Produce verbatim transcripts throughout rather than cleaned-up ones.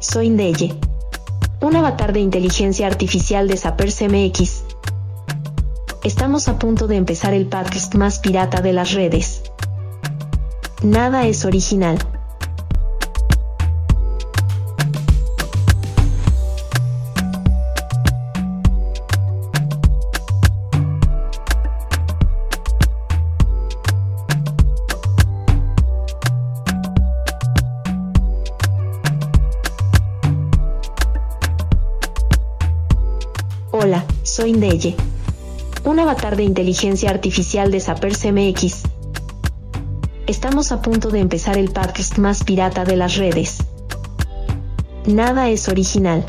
soy Ndeye, un avatar de inteligencia artificial de Zappers M X. Estamos a punto de empezar el podcast más pirata de las redes. Nada es original. Hola, soy Ndeye, un avatar de inteligencia artificial de Zappers M X. Estamos a punto de empezar el podcast más pirata de las redes. Nada es original.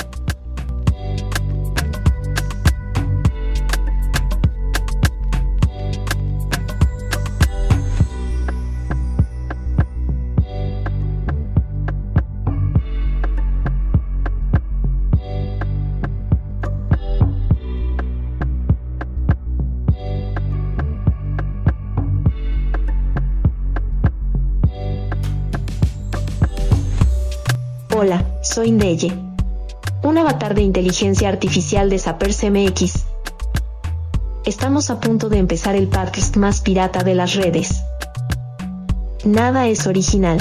Hola, soy Ndeye, un avatar de inteligencia artificial de Zappers M X. Estamos a punto de empezar el podcast más pirata de las redes. Nada es original.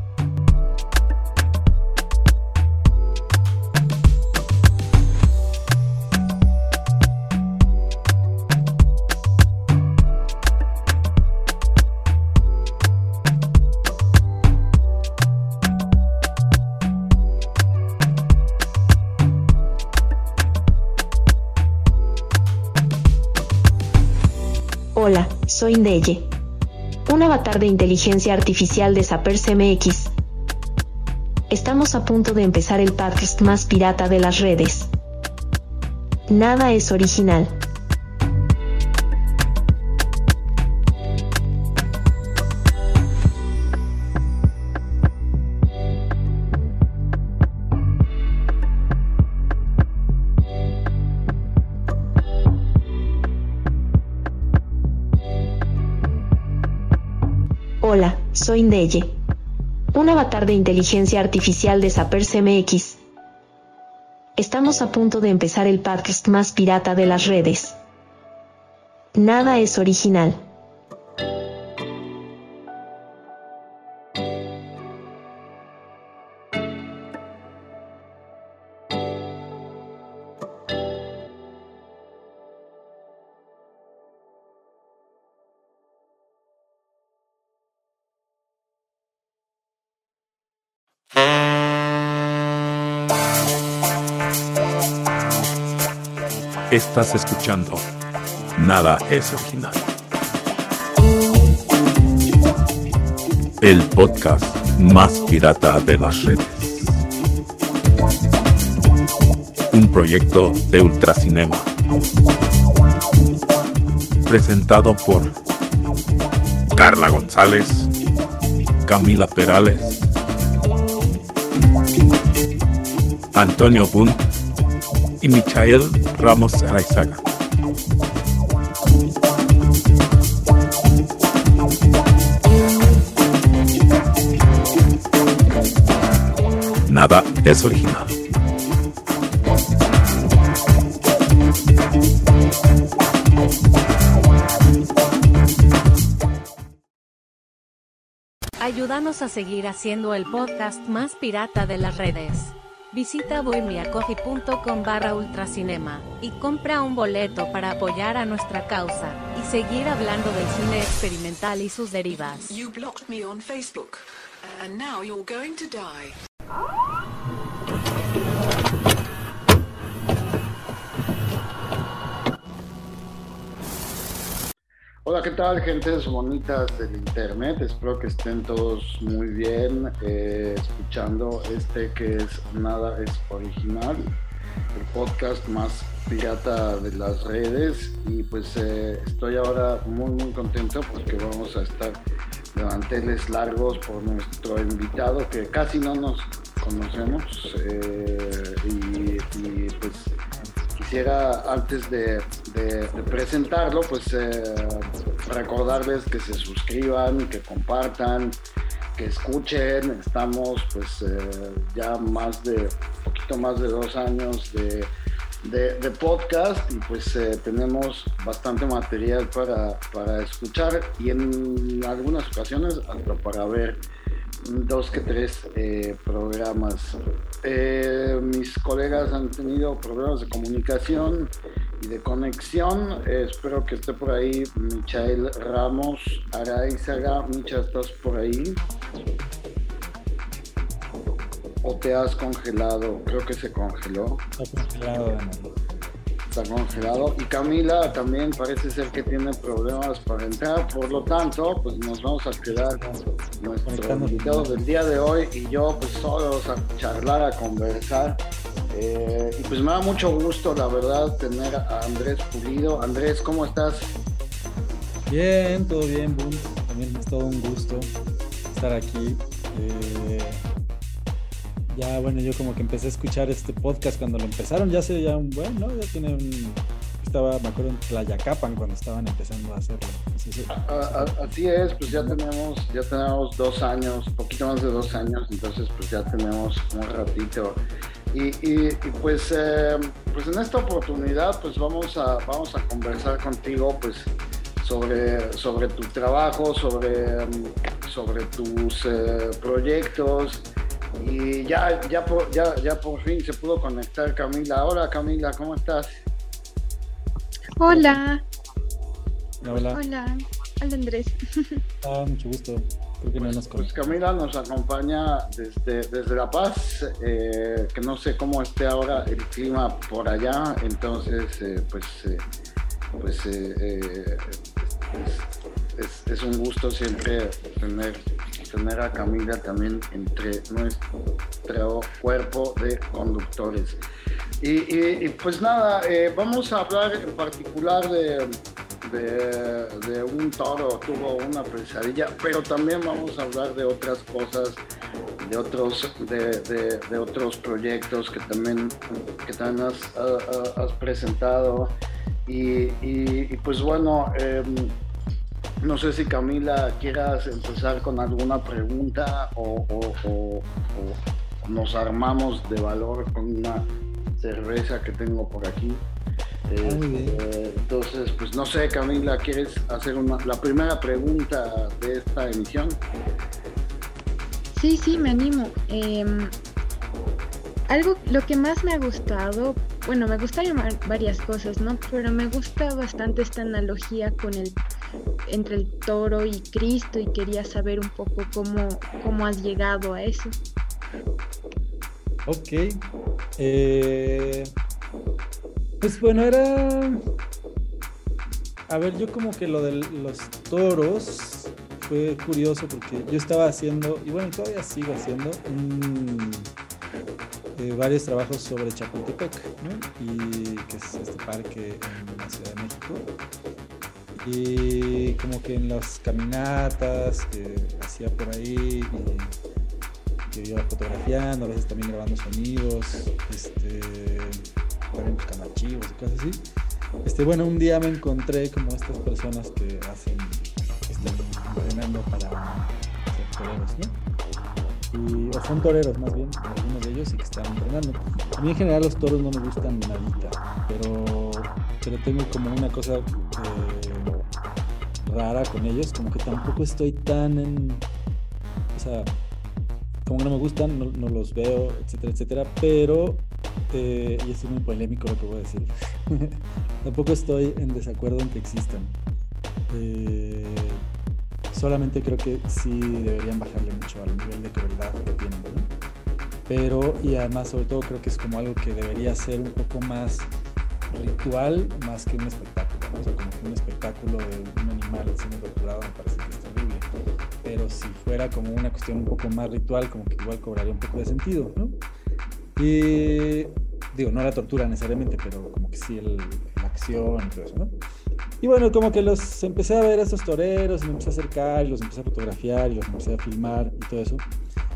Hola, soy Ndeye, un avatar de inteligencia artificial de Zappers M X. Estamos a punto de empezar el podcast más pirata de las redes. Nada es original. Hola, soy Ndeye, un avatar de inteligencia artificial de Zappers M X. Estamos a punto de empezar el podcast más pirata de las redes. Nada es original. Estás escuchando Nada es Original, el podcast más pirata de las redes. Un proyecto de Ultracinema, presentado por Carla González, Camila Perales, Antonio Bunt y Michael Ramos Araizaga. Nada es original. Ayúdanos a seguir haciendo el podcast más pirata de las redes. Visita buymeacoffee.com barra ultracinema y compra un boleto para apoyar a nuestra causa y seguir hablando del cine experimental y sus derivas. You blocked me on Facebook, and now you're going to die. Hola, ¿qué tal, gentes bonitas del internet? Espero que estén todos muy bien eh, escuchando este que es Nada es Original, el podcast más pirata de las redes. Y pues eh, estoy ahora muy muy contento porque vamos a estar de manteles largos por nuestro invitado que casi no nos conocemos eh, y, y pues quisiera, antes de, de, de presentarlo, pues eh, recordarles que se suscriban, que compartan, que escuchen. Estamos pues eh, ya más de, un poquito más de dos años de, de, de podcast y pues eh, tenemos bastante material para, para escuchar y en algunas ocasiones hasta para ver dos que tres eh, programas. Eh, mis colegas han tenido problemas de comunicación y de conexión. Eh, espero que esté por ahí Michael Ramos Araizaga. Micha, ¿estás por ahí? ¿O te has congelado? Creo que se congeló. Está congelado, Daniel. Está congelado. Y Camila también parece ser que tiene problemas para entrar. Por lo tanto, pues nos vamos a quedar nuestro invitado del día de hoy y yo pues solos a charlar, a conversar. Eh, y pues me da mucho gusto, la verdad, tener a Andrés Pulido. Andrés, ¿cómo estás? Bien, todo bien, Boom. También es todo un gusto estar aquí. Eh, ya, bueno, yo como que empecé a escuchar este podcast cuando lo empezaron, ya hace ya un buen, ¿no? Ya tiene un... Estaba, me acuerdo, en Tlayacapan cuando estaban empezando a hacerlo. Entonces, a, a, así es, pues ya tenemos, ya tenemos dos años, poquito más de dos años, entonces pues ya tenemos un ratito. Y, y, y pues, eh, pues en esta oportunidad pues vamos a, vamos a conversar contigo pues sobre, sobre tu trabajo, sobre, sobre tus eh, proyectos. Y ya, ya, por, ya, ya por fin se pudo conectar Camila. Hola Camila, ¿cómo estás? Hola. Hola. Hola. Hola Andrés. Ah, mucho gusto. Creo que no nos Pues Camila nos acompaña desde, desde La Paz, eh, que no sé cómo esté ahora el clima por allá, entonces eh, pues, eh, pues eh, eh, es, es, es un gusto siempre tener, tener a Camila también entre nuestro cuerpo de conductores. Y, y, y pues nada, eh, vamos a hablar en particular de... De, de un toro, tuvo una pesadilla, pero también vamos a hablar de otras cosas, de otros, de, de, de otros proyectos que también, que también has, uh, has presentado. Y, y, y pues bueno, eh, no sé si Camila quieras empezar con alguna pregunta o, o, o, o nos armamos de valor con una cerveza que tengo por aquí. Eh, entonces, pues no sé, Camila, ¿quieres hacer una, la primera pregunta de esta emisión? Sí, sí, me animo. Eh, algo, lo que más me ha gustado, bueno, me gustaron varias cosas, ¿no? Pero me gusta bastante esta analogía con el, entre el toro y Cristo y quería saber un poco cómo, cómo has llegado a eso. Ok. Eh... Pues bueno, era... A ver, yo como que lo de los toros fue curioso porque yo estaba haciendo, y bueno, todavía sigo haciendo, un, eh, varios trabajos sobre Chapultepec, ¿no? Y que es este parque en la Ciudad de México. Y como que en las caminatas que hacía por ahí, y que iba fotografiando, a veces también grabando sonidos, este... también buscando archivos y cosas así. Este, bueno, un día me encontré como estas personas que hacen, que están entrenando para ser toreros, ¿no? Y, o son toreros más bien, algunos de ellos, y que están entrenando. A mí en general los toros no me gustan nadita, pero, pero tengo como una cosa eh, rara con ellos, como que tampoco estoy tan en, o sea, como que no me gustan, no, no los veo, etcétera, etcétera, pero Eh, y esto es muy polémico lo que voy a decir. Tampoco estoy en desacuerdo en que existan. Eh, solamente creo que sí deberían bajarle mucho al nivel de crueldad que tienen, ¿no? Pero, y además, sobre todo, creo que es como algo que debería ser un poco más ritual, más que un espectáculo, ¿no? O sea, como que un espectáculo de un animal siendo torturado me parece que es terrible. Pero si fuera como una cuestión un poco más ritual, como que igual cobraría un poco de sentido, ¿no? Y digo, no la tortura necesariamente, pero como que sí el, la acción y todo eso, ¿no? Y bueno, como que los empecé a ver a estos toreros y me empecé a acercar y los empecé a fotografiar y los empecé a filmar y todo eso.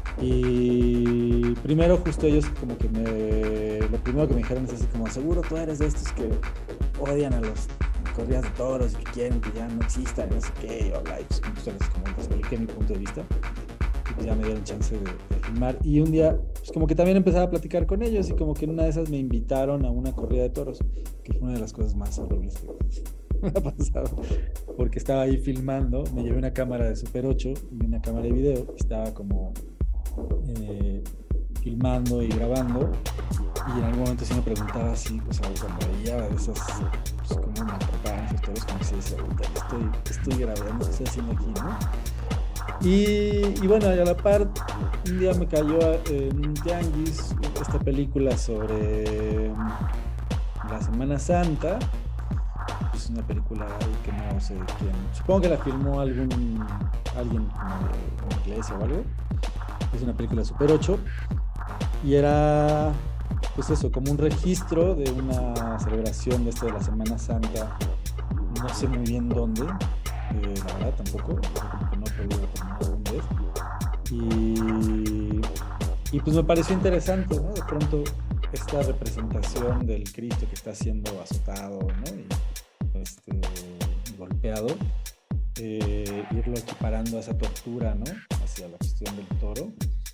Y primero justo ellos como que me... Lo primero que me dijeron es así como, seguro tú eres de estos que odian a los corridas de toros y que quieren que ya no existan y no sé qué, y bla, y pues justo les como les expliqué mi punto de vista. Y pues ya me dieron chance de, de filmar. Y un día, pues como que también empezaba a platicar con ellos y como que en una de esas me invitaron a una corrida de toros, que fue una de las cosas más horribles que me ha pasado, porque estaba ahí filmando, me llevé una cámara de Super ocho y una cámara de video, y estaba como eh, filmando y grabando, y en algún momento sí me preguntaba así, o sea, cuando veía de esas, pues como me preparan esos toros, como si decía, estoy, estoy grabando, ¿qué estoy haciendo aquí, no? Y, y bueno, y a la par, un día me cayó en un tianguis esta película sobre la Semana Santa. Es una película que no sé quién, supongo que la filmó algún alguien como de una iglesia o algo. Es una película Super ocho y era, pues eso, como un registro de una celebración de esto de la Semana Santa, no sé muy bien dónde, eh, la verdad tampoco, como que no he podido determinar dónde es, y, y pues me pareció interesante, ¿no? De pronto esta representación del Cristo que está siendo azotado, ¿no? Y, este, golpeado, eh, irlo equiparando a esa tortura, ¿no? Hacia la cuestión del toro.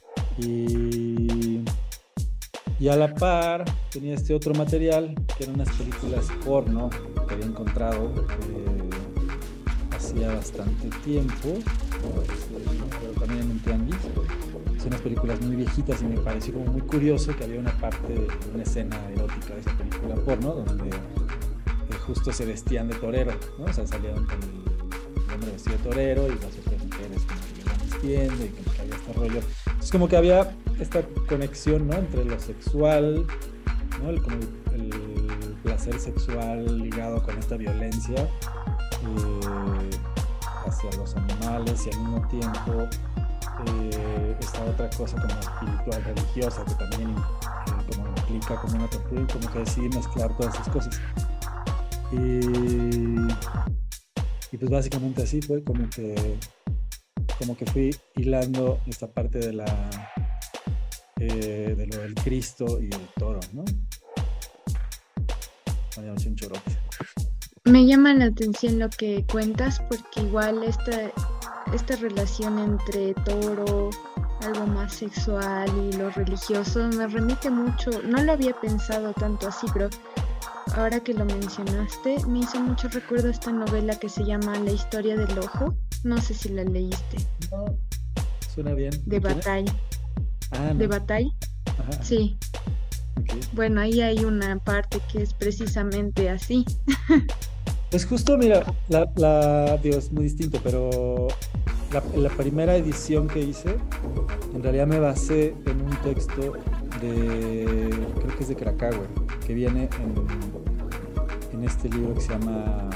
Y, y a la par tenía este otro material que eran unas películas porno que había encontrado eh, hacía bastante tiempo, ¿no? Pero también en un tianguis. Son unas películas muy viejitas y me pareció como muy curioso que había una parte de una escena erótica de esa película porno donde justo se vestían de torero, ¿no? O sea, salían con el, el hombre vestido de torero y las otras mujeres como que iban vistiendo y como que había este rollo. Entonces como que había esta conexión, ¿no? Entre lo sexual, ¿no? El, como el, el placer sexual ligado con esta violencia eh, hacia los animales y al mismo tiempo eh, esta otra cosa como espiritual, religiosa, que también eh, como implica como una tortura y como que decidí mezclar todas esas cosas. Y, y pues básicamente así fue como que como que fui hilando esta parte de la eh, de lo del Cristo y del toro, ¿no? Un chorote. Me llama la atención lo que cuentas porque igual esta, esta relación entre toro, algo más sexual y lo religioso me remite mucho, no lo había pensado tanto así, pero ahora que lo mencionaste, me hizo mucho recuerdo esta novela que se llama La historia del ojo. No sé si la leíste. No, suena bien. De Bataille. Ah, no. ¿De Bataille? Ajá. Sí. Okay. Bueno, ahí hay una parte que es precisamente así. Pues justo, mira, la, la, digo, es muy distinto, pero la, la primera edición que hice, en realidad me basé en un texto de, creo que es de Krakauer, que viene en, en este libro que se llama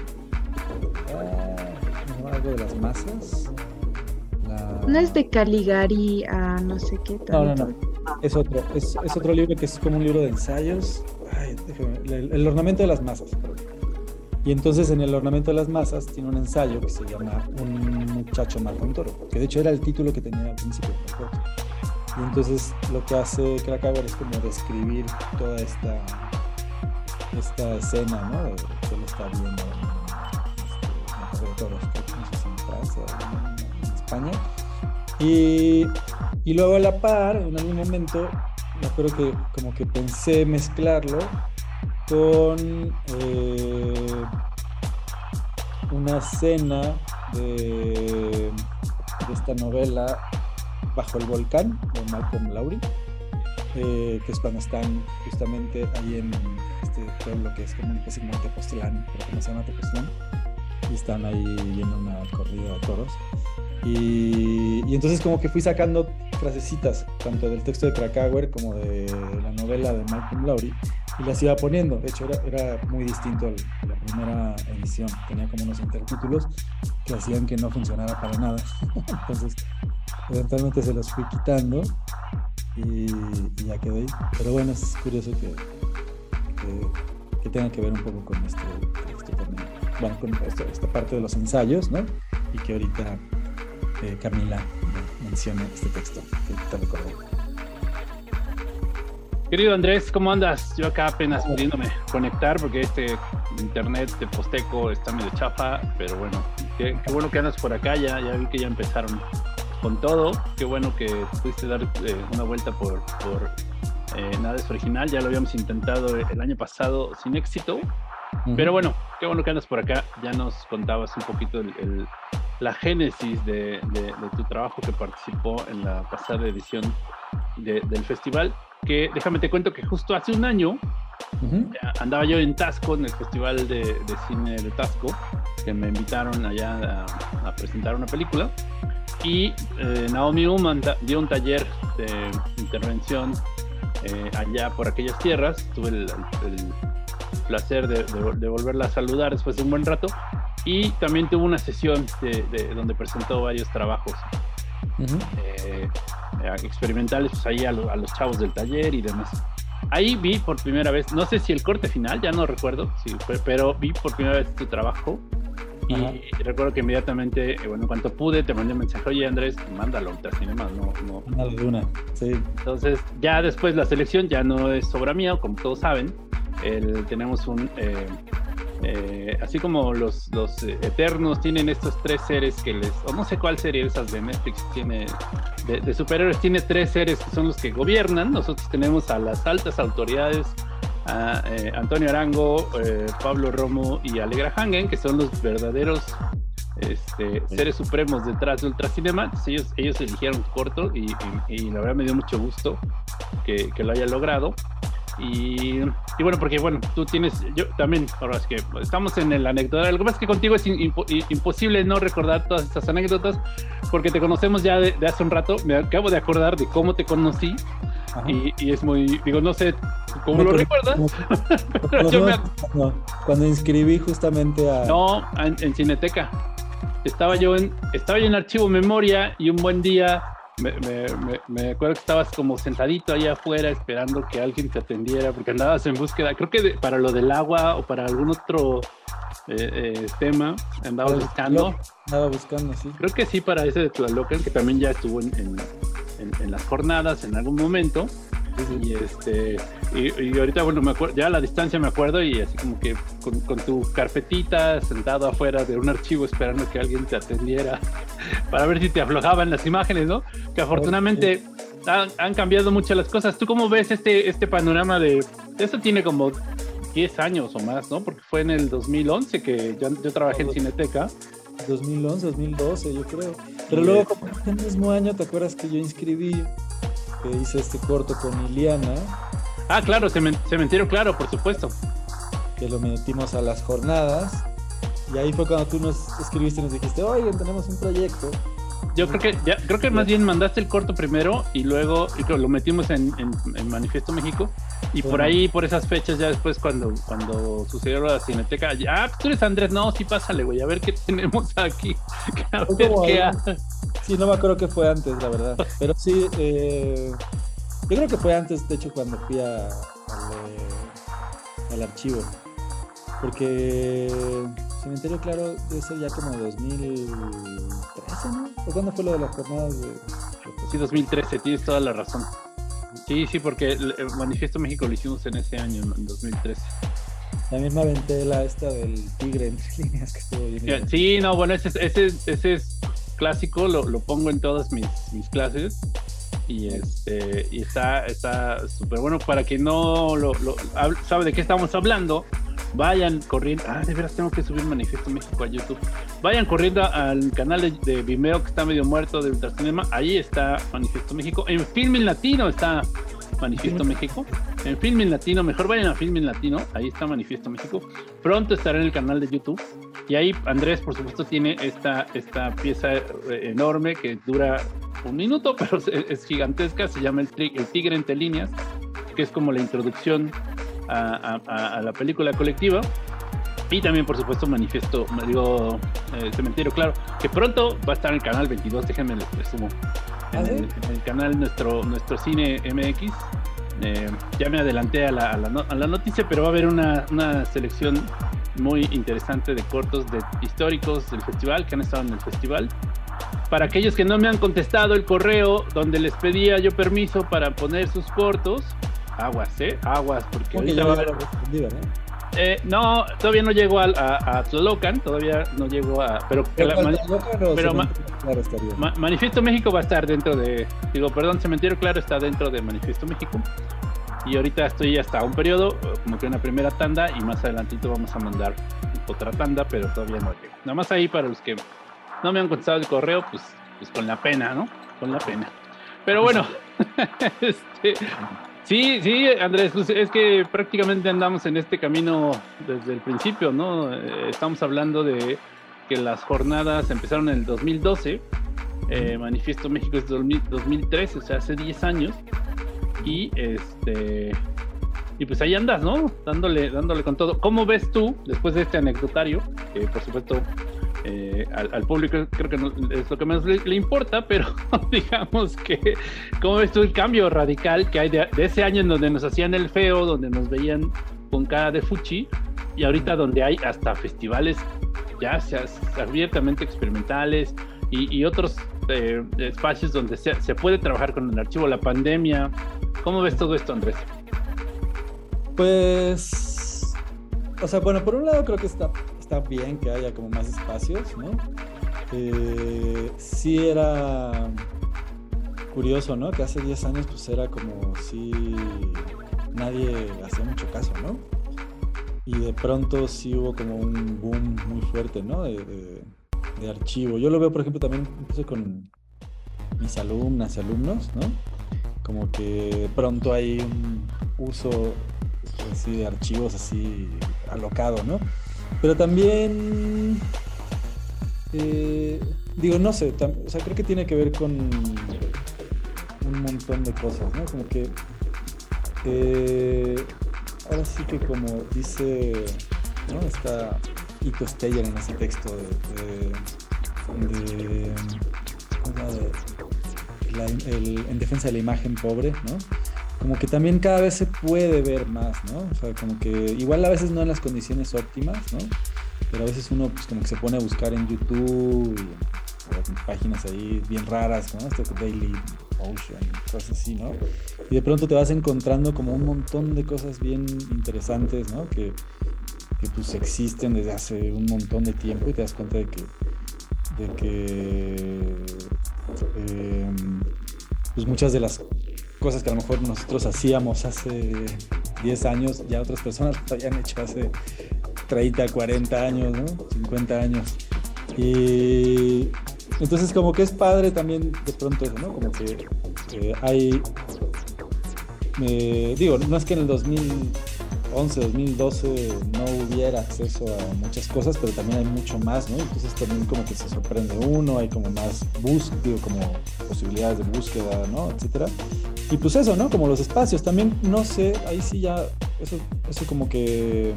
ah, algo de las masas. La... No es de Caligari a no sé qué tanto. No, no, no, es otro, es, es otro libro que es como un libro de ensayos. Ay, déjame, el, el ornamento de las masas. Y entonces en el ornamento de las masas tiene un ensayo que se llama Un muchacho marca un toro, que de hecho era el título que tenía al principio. Y entonces lo que hace Krakauer es como describir toda esta esta escena, ¿no? De que él está viendo en, este, de toros, no sé si en Francia o en España. Y, y luego a la par, en algún momento, me acuerdo que como que pensé mezclarlo con eh, una escena de, de esta novela Bajo el volcán de Malcolm Lowry, eh, que es cuando están justamente ahí en este pueblo que es como una especie de Tepoztlán, pero que no se llama Tepoztlán, y están ahí viendo una corrida de toros. Y, y entonces como que fui sacando frasecitas tanto del texto de Krakauer como de la novela de Malcolm Lowry y las iba poniendo. De hecho era, era muy distinto a la primera edición, tenía como unos intertítulos que hacían que no funcionara para nada. Entonces eventualmente se los fui quitando y, y ya quedé ahí. Pero bueno, es curioso que, que, que tenga que ver un poco con este texto también, bueno, con esto, esta parte de los ensayos, ¿no? Y que ahorita Eh, Camila menciona este texto que te recordé. Querido Andrés, ¿cómo andas? Yo acá apenas pudiéndome conectar porque este internet de Posteco está medio chafa, pero bueno, qué, qué bueno que andas por acá, ya, ya vi que ya empezaron. con todo. Qué bueno que pudiste dar eh, una vuelta por, por eh, Nada es Original. Ya lo habíamos intentado el año pasado sin éxito. Uh-huh. Pero bueno, qué bueno que andas por acá. Ya nos contabas un poquito el, el, la génesis de, de, de tu trabajo que participó en la pasada edición de, del festival. Que déjame te cuento que justo hace un año uh-huh. andaba yo en Tasco, en el Festival de, de Cine de Tasco, que me invitaron allá a, a presentar una película. Y eh, Naomi Uman dio un taller de intervención eh, allá por aquellas tierras. Tuve el, el, el placer de, de, de volverla a saludar después de un buen rato. Y también tuvo una sesión de, de, donde presentó varios trabajos uh-huh. eh, experimentales, pues ahí a, lo, a los chavos del taller y demás. Ahí vi por primera vez, no sé si el corte final, ya no recuerdo, sí, pero vi por primera vez tu trabajo. Y Ajá. recuerdo que inmediatamente, bueno, en cuanto pude, te mandé un mensaje: oye, Andrés, mándalo a Ultracinema, no, no. Mándalo de una, sí. Entonces, ya después la selección ya no es obra mía, como todos saben. El, tenemos un, eh, eh, así como los, los eh, Eternos tienen estos tres seres que les, o no sé cuál serie de esas de Netflix tiene, de, de superhéroes, tiene tres seres que son los que gobiernan. Nosotros tenemos a las altas autoridades, a eh, Antonio Arango, eh, Pablo Romo y Alegra Hangen, que son los verdaderos este, seres supremos detrás de Ultracinema. Entonces ellos, ellos eligieron corto y, y, y la verdad me dio mucho gusto que, que lo haya logrado. Y, y bueno, porque bueno, tú tienes, yo también, ahora es que estamos en el anecdotario. Lo que pasa es que contigo es impo, imposible no recordar todas estas anécdotas, porque te conocemos ya de, de hace un rato. Me acabo de acordar de cómo te conocí. Y, y es muy, digo, no sé cómo no, lo pero, recuerdas. No, pero yo me... no, cuando inscribí justamente a... No, en, en Cineteca. Estaba yo en, estaba yo en Archivo Memoria y un buen día me, me, me, me acuerdo que estabas como sentadito allá afuera esperando que alguien te atendiera, porque andabas en búsqueda, creo que de, para lo del agua o para algún otro eh, eh, tema, andabas Pero, buscando. No, andaba buscando, sí. Creo que sí, para ese de Tlalocan, que también ya estuvo en, en, en, en las jornadas en algún momento. Sí, sí. Y este y, y ahorita, bueno, me acuerdo, ya a la distancia me acuerdo, y así como que con, con tu carpetita sentado afuera de un archivo esperando que alguien te atendiera para ver si te aflojaban las imágenes, ¿no? Que afortunadamente sí. han, han cambiado mucho las cosas. ¿Tú cómo ves este, este panorama de... Esto tiene como diez años o más, ¿no? Porque fue en el dos mil once que yo, yo trabajé en Cineteca. dos mil once, dos mil doce, yo creo. Pero y luego, como en el mismo año, ¿te acuerdas que yo inscribí, que hice este corto con Iliana? Ah, claro, Cementerio Claro, por supuesto. Que lo metimos a las jornadas. Y ahí fue cuando tú nos escribiste y nos dijiste: oye, tenemos un proyecto. Yo creo que ya, creo que más bien mandaste el corto primero y luego y lo metimos en, en, en Manifiesto México. Y bueno, por ahí, por esas fechas, ya después cuando, cuando sucedió la Cineteca, ah, tú eres Andrés, no, sí, pásale, güey, a ver qué tenemos aquí. A ver qué hace. Sí, no me acuerdo que fue antes, la verdad. Pero sí, eh, yo creo que fue antes, de hecho, cuando fui a, al, al archivo. Porque Cementerio Claro debe ser ya como dos mil trece, ¿no? ¿O cuándo fue lo de las jornadas de...? Sí, dos mil trece, tienes toda la razón. Sí, sí, porque el Manifiesto México lo hicimos en ese año, en dos mil trece. También me aventé la esta del tigre entre líneas que estuvo bien. Sí, no, bueno, ese, ese, ese es clásico, lo, lo pongo en todas mis, mis clases. Y este y está está súper bueno. Para quien no lo, lo sabe de qué estamos hablando, vayan corriendo. Ah, de veras tengo que subir Manifiesto México a YouTube. Vayan corriendo al canal de, de Vimeo, que está medio muerto, de Ultracinema. Ahí está Manifiesto México. En Filmin Latino está Manifiesto México. En Filmin Latino, mejor vayan a Filmin Latino. Ahí está Manifiesto México. Pronto estará en el canal de YouTube. Y ahí Andrés, por supuesto, tiene esta, esta pieza enorme que dura un minuto, pero es, es gigantesca. Se llama el, el Tigre entre líneas, que es como la introducción a, a, a la película colectiva. Y también, por supuesto, Manifiesto, digo, eh, Cementerio Claro, que pronto va a estar en el canal veintidós, déjenme les presumo. En, el, en el canal nuestro, nuestro Cine M X. Eh, ya me adelanté a la, a, la no, a la noticia, pero va a haber una, una selección muy interesante de cortos de históricos del festival, que han estado en el festival. Para aquellos que no me han contestado el correo donde les pedía yo permiso para poner sus cortos, aguas, ¿eh? Aguas, porque ahorita va a haber... Eh, no, todavía no llego a, a, a Tlalocan, todavía no llego a... Pero, ¿Pero, la, no pero ma, claro, estaría. Ma, Manifiesto México va a estar dentro de... Digo, perdón, Cementerio Claro está dentro de Manifiesto México. Y ahorita estoy hasta un periodo, como que una primera tanda, y más adelantito vamos a mandar otra tanda, pero todavía no llego. Nada más ahí para los que no me han contestado el correo, pues, pues con la pena, ¿no? Con la pena. Pero bueno, este... Sí, sí, Andrés, pues es que prácticamente andamos en este camino desde el principio, ¿no? Eh, estamos hablando de que las jornadas empezaron en el dos mil doce, eh, Manifiesto México es dos mil trece, o sea, hace diez años, y este y pues ahí andas, ¿no? Dándole, dándole con todo. ¿Cómo ves tú, después de este anecdotario, que por supuesto eh, al, al público creo que no, es lo que menos le, le importa, pero digamos que, ¿cómo ves tú el cambio radical que hay de, de ese año en donde nos hacían el feo, donde nos veían con cara de fuchi, y ahorita donde hay hasta festivales ya sea, abiertamente experimentales y, y otros eh, espacios donde se, se puede trabajar con el archivo, la pandemia? ¿Cómo ves todo esto, Andrés? Pues, o sea, bueno, por un lado creo que está, está bien que haya como más espacios, ¿no? Eh, sí era curioso, ¿no? Que hace diez años pues era como si nadie hacía mucho caso, ¿no? Y de pronto sí hubo como un boom muy fuerte, ¿no? De, de, de archivo. Yo lo veo, por ejemplo, también incluso con mis alumnas y alumnos, ¿no? Como que de pronto hay un uso así de archivos así alocado, ¿no? Pero también eh, digo, no sé, tam, o sea, creo que tiene que ver con un montón de cosas, ¿no? Como que eh, ahora sí que como dice, ¿no? Está Ito Steyer en ese texto de, de, de, ¿cómo se llama? De la, el, en defensa de la imagen pobre, ¿no? Como que también cada vez se puede ver más, ¿no? O sea, como que igual a veces no en las condiciones óptimas, ¿no? Pero a veces uno pues como que se pone a buscar en YouTube y o en páginas ahí bien raras, ¿no? Este Daily Ocean, cosas así, ¿no? Y de pronto te vas encontrando como un montón de cosas bien interesantes, ¿no? Que, que pues existen desde hace un montón de tiempo y te das cuenta de que de que eh, pues muchas de las cosas que a lo mejor nosotros hacíamos hace diez años, ya otras personas lo habían hecho hace treinta, cuarenta años, ¿no? cincuenta años. Y entonces como que es padre también de pronto eso, ¿no? Como que eh, hay, eh, digo, no es que en el dos mil once, dos mil doce no hubiera acceso a muchas cosas, pero también hay mucho más, ¿no? Entonces también como que se sorprende uno, hay como más búsqueda, digo, como posibilidades de búsqueda, ¿no? Etcétera. Y pues eso, ¿no? Como los espacios, también, no sé, ahí sí ya, eso, eso como que,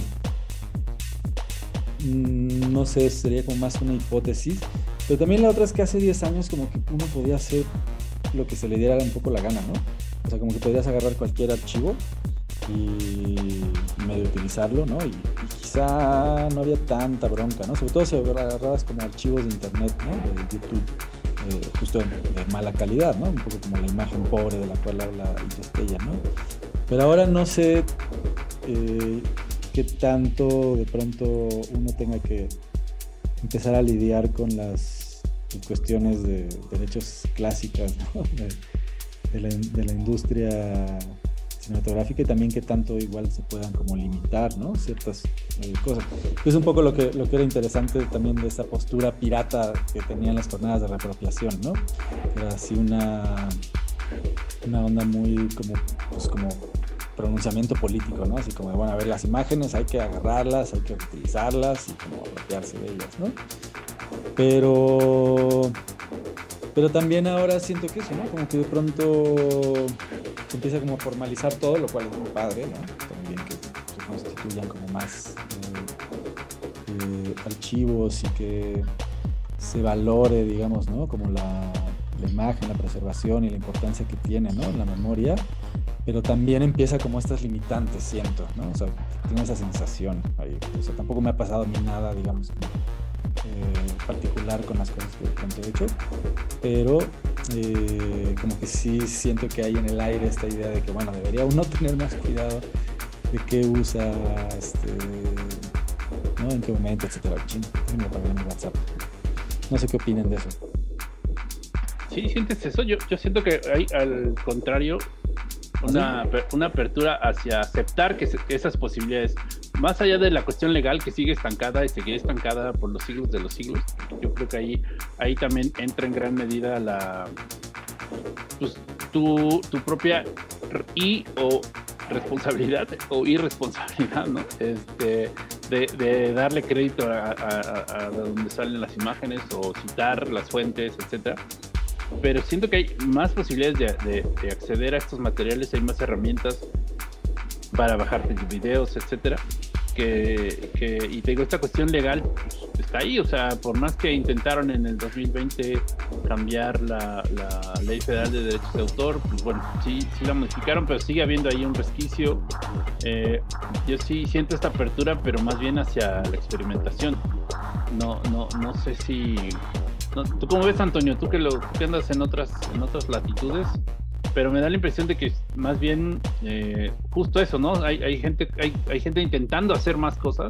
mmm, no sé, sería como más una hipótesis, pero también la otra es que hace diez años como que uno podía hacer lo que se le diera un poco la gana, ¿no? O sea, como que podías agarrar cualquier archivo y medio utilizarlo, ¿no? Y, y quizá no había tanta bronca, ¿no? Sobre todo si agarrabas como archivos de internet, ¿no? De YouTube, eh, justo de, de mala calidad, ¿no? Un poco como la imagen pobre de la cual habla Estella, ¿no? Pero ahora no sé eh, qué tanto de pronto uno tenga que empezar a lidiar con las cuestiones de derechos clásicas, ¿no? de, de, la, de la industria cinematográfica, y también que tanto igual se puedan como limitar, ¿no? Ciertas eh, cosas. Es un poco lo que, lo que era interesante también de esa postura pirata que tenían las jornadas de reapropiación, ¿no? Era así una, una onda muy como, pues como pronunciamiento político, ¿no? Así como, bueno, a ver, las imágenes hay que agarrarlas, hay que utilizarlas y como apropiarse de ellas, ¿no? Pero... Pero también ahora siento que eso, ¿no? Como que de pronto se empieza como a formalizar todo, lo cual es muy padre, ¿no? También que se constituyan como más eh, eh, archivos y que se valore, digamos, ¿no? Como la, la imagen, la preservación y la importancia que tiene, ¿no? En la memoria. Pero también empieza como estas limitantes, siento, ¿no? O sea, tengo esa sensación ahí. O sea, tampoco me ha pasado a mí nada, digamos, Eh, particular con las cosas que de pronto he hecho, pero eh, como que sí siento que hay en el aire esta idea de que, bueno, debería uno tener más cuidado de qué usa, este, ¿no? En qué momento, etcétera. Ching, me apagué mi WhatsApp. No sé qué opinan de eso. Sí, sientes eso. Yo, yo siento que hay, al contrario, una, una apertura hacia aceptar que, se, que esas posibilidades, más allá de la cuestión legal que sigue estancada y seguirá estancada por los siglos de los siglos, yo creo que ahí, ahí también entra en gran medida la pues, tu, tu propia y o responsabilidad o irresponsabilidad, ¿no? Este, de, de darle crédito a, a, a donde salen las imágenes o citar las fuentes, etcétera. Pero siento que hay más posibilidades de, de, de acceder a estos materiales, hay más herramientas para bajarte videos, etcétera. Que, que, y te digo, esta cuestión legal pues, está ahí, o sea, por más que intentaron en el dos mil veinte cambiar la, la Ley Federal de Derechos de Autor, pues bueno, sí, sí la modificaron, pero sigue habiendo ahí un resquicio. Eh, yo sí siento esta apertura, pero más bien hacia la experimentación. No, no, no sé si... No, ¿tú cómo ves, Antonio? Tú que, lo, tú que andas en otras, en otras latitudes, pero me da la impresión de que más bien eh, justo eso, ¿no? Hay, hay gente, hay, hay gente intentando hacer más cosas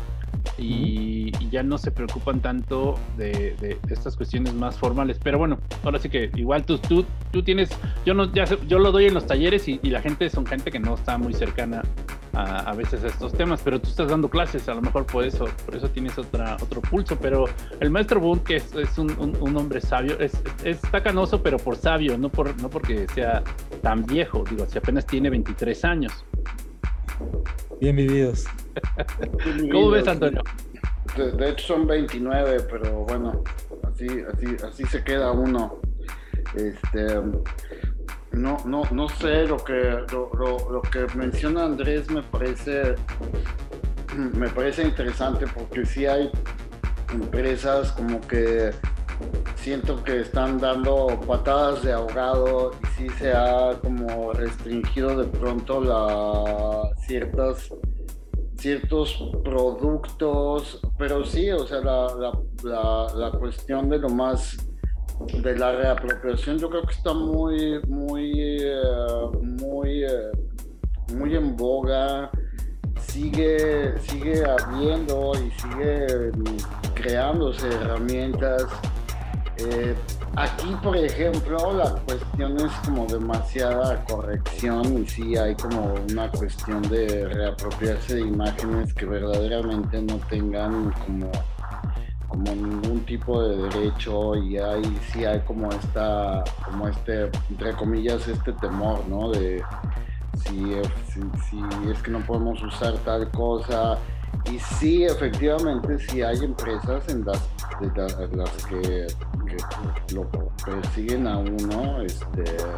y, y ya no se preocupan tanto de, de, de estas cuestiones más formales. Pero bueno, ahora sí que igual tú, tú, tú tienes, yo no, ya sé, yo lo doy en los talleres y, y la gente son gente que no está muy cercana a, a veces a estos temas, pero tú estás dando clases, a lo mejor por eso, por eso tienes otra, otro pulso. Pero el maestro Boone, que es, es un, un, un hombre sabio, es, es, está canoso, pero por sabio, no por, no porque sea tan viejo, digo, si apenas tiene veintitrés años. Bien vividos. ¿Cómo ves, Antonio? De, de hecho son veintinueve, pero bueno, así, así, así se queda uno. Este, no, no, no sé, lo que, lo, lo, lo que menciona Andrés me parece, me parece interesante, porque sí hay empresas como que siento que están dando patadas de ahogado y sí se ha como restringido de pronto la ciertas ciertos productos, pero sí, o sea, la, la, la, la cuestión de lo más de la reapropiación yo creo que está muy muy uh, muy uh, muy en boga. Sigue sigue habiendo y sigue creándose herramientas. Eh, aquí, por ejemplo, la cuestión es como demasiada corrección y sí hay como una cuestión de reapropiarse de imágenes que verdaderamente no tengan como, como ningún tipo de derecho, y hay, sí hay como esta, como este, entre comillas, este temor, ¿no? De si, si, si es que no podemos usar tal cosa. Y sí, efectivamente, sí hay empresas en las, de la, en las que, que lo persiguen a uno este,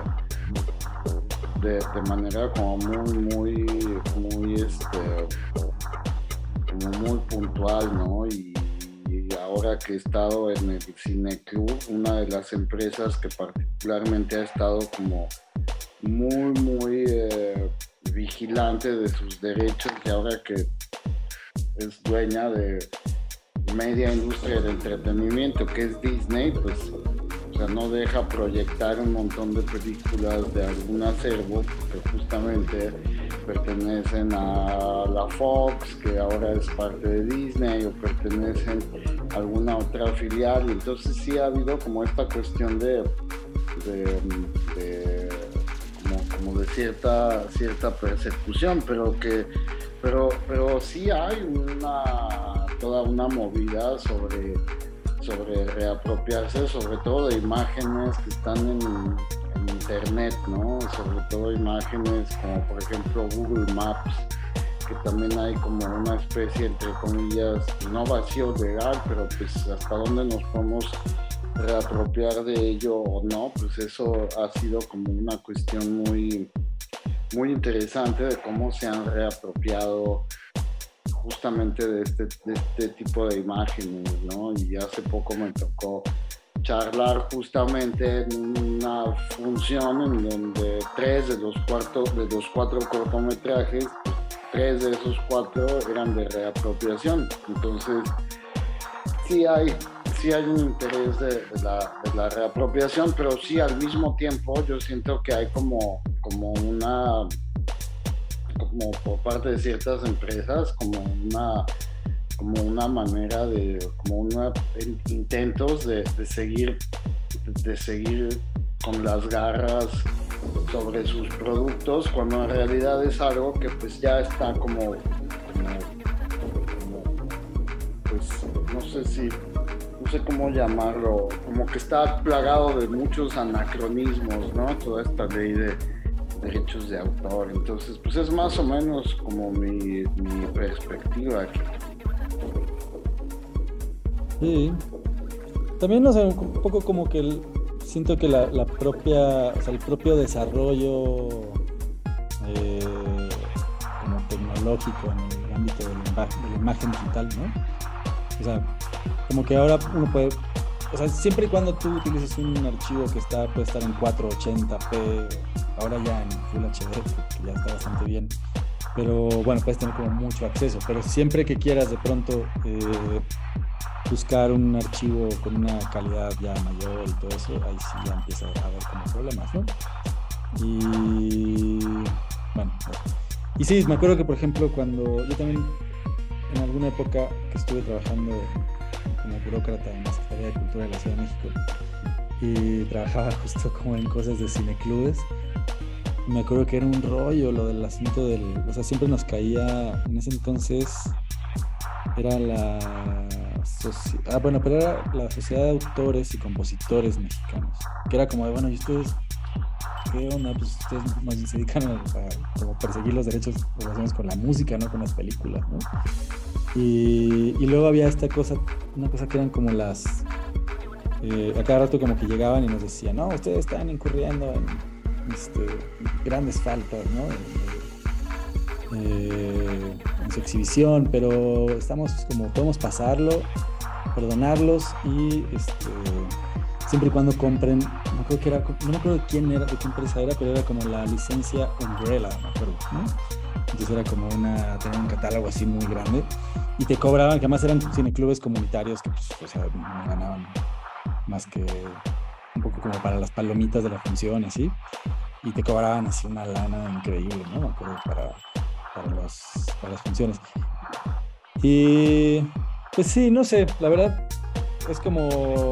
de, de manera como muy, muy, muy, este, como muy puntual, ¿no? Y, y ahora que he estado en el Cineclub, una de las empresas que particularmente ha estado como muy, muy eh, vigilante de sus derechos, y ahora que es dueña de media industria del entretenimiento, que es Disney, pues, o sea, no deja proyectar un montón de películas de algún acervo que justamente pertenecen a la Fox, que ahora es parte de Disney, o pertenecen a alguna otra filial. Y entonces sí ha habido como esta cuestión de, de, de como, como de cierta, cierta persecución, pero que Pero, pero sí hay una, toda una movida sobre, sobre reapropiarse, sobre todo de imágenes que están en, en internet, ¿no? Sobre todo imágenes como, por ejemplo, Google Maps, que también hay como una especie, entre comillas, no vacío legal, pero pues hasta dónde nos podemos reapropiar de ello o no, pues eso ha sido como una cuestión muy... muy interesante de cómo se han reapropiado justamente de este, de este tipo de imágenes, ¿no? Y hace poco me tocó charlar justamente en una función en donde tres de los, cuatro, de los cuatro cortometrajes, tres de esos cuatro eran de reapropiación. Entonces, sí hay, sí hay un interés de, de, la, de la reapropiación, pero sí al mismo tiempo yo siento que hay como, como una como por parte de ciertas empresas como una como una manera de, como una intentos de, de seguir de seguir con las garras sobre sus productos, cuando en realidad es algo que pues ya está como, como, como pues no sé si no sé cómo llamarlo, como que está plagado de muchos anacronismos, ¿no? Toda esta ley de derechos de autor. Entonces pues es más o menos como mi, mi perspectiva aquí. Sí. También, no sé, un poco como que el, siento que la, la propia, o sea, el propio desarrollo eh, como tecnológico en el ámbito de la, imagen, de la imagen digital, ¿no? O sea, como que ahora uno puede, o sea, siempre y cuando tú utilices un archivo que está, puede estar en cuatrocientos ochenta p, ahora ya en Full H D, que ya está bastante bien, pero bueno, puedes tener como mucho acceso, pero siempre que quieras de pronto eh, buscar un archivo con una calidad ya mayor y todo eso, ahí sí ya empieza a haber como problemas, ¿no? Y bueno, y sí, me acuerdo que por ejemplo cuando yo también en alguna época que estuve trabajando como burócrata en la Secretaría de Cultura de la Ciudad de México y trabajaba justo como en cosas de cineclubes, me acuerdo que era un rollo lo del asunto del, o sea, siempre nos caía, en ese entonces era la soci... ah, bueno, pero era la Sociedad de Autores y Compositores Mexicanos, que era como de, bueno, ¿y ustedes qué onda? Pues ustedes más bien se dedican a, a como perseguir los derechos relacionados con la música, no con las películas, ¿no? Y, y luego había esta cosa, una cosa que eran como las eh, a cada rato como que llegaban y nos decían, no, ustedes están incurriendo en este, grandes faltas, ¿no? Eh, en su exhibición, pero estamos como, podemos pasarlo, perdonarlos y este, siempre y cuando compren, no creo que era, no me acuerdo de quién era, de qué empresa era, pero era como la licencia Umbrella, me acuerdo, ¿no? Entonces era como una, tener un catálogo así muy grande y te cobraban, que además eran cineclubes comunitarios que pues, o sea, no ganaban más que un poco como para las palomitas de la función, así, y te cobraban así una lana increíble, ¿no? Me acuerdo, para, para, los, para las funciones. Y pues sí, no sé, la verdad es como,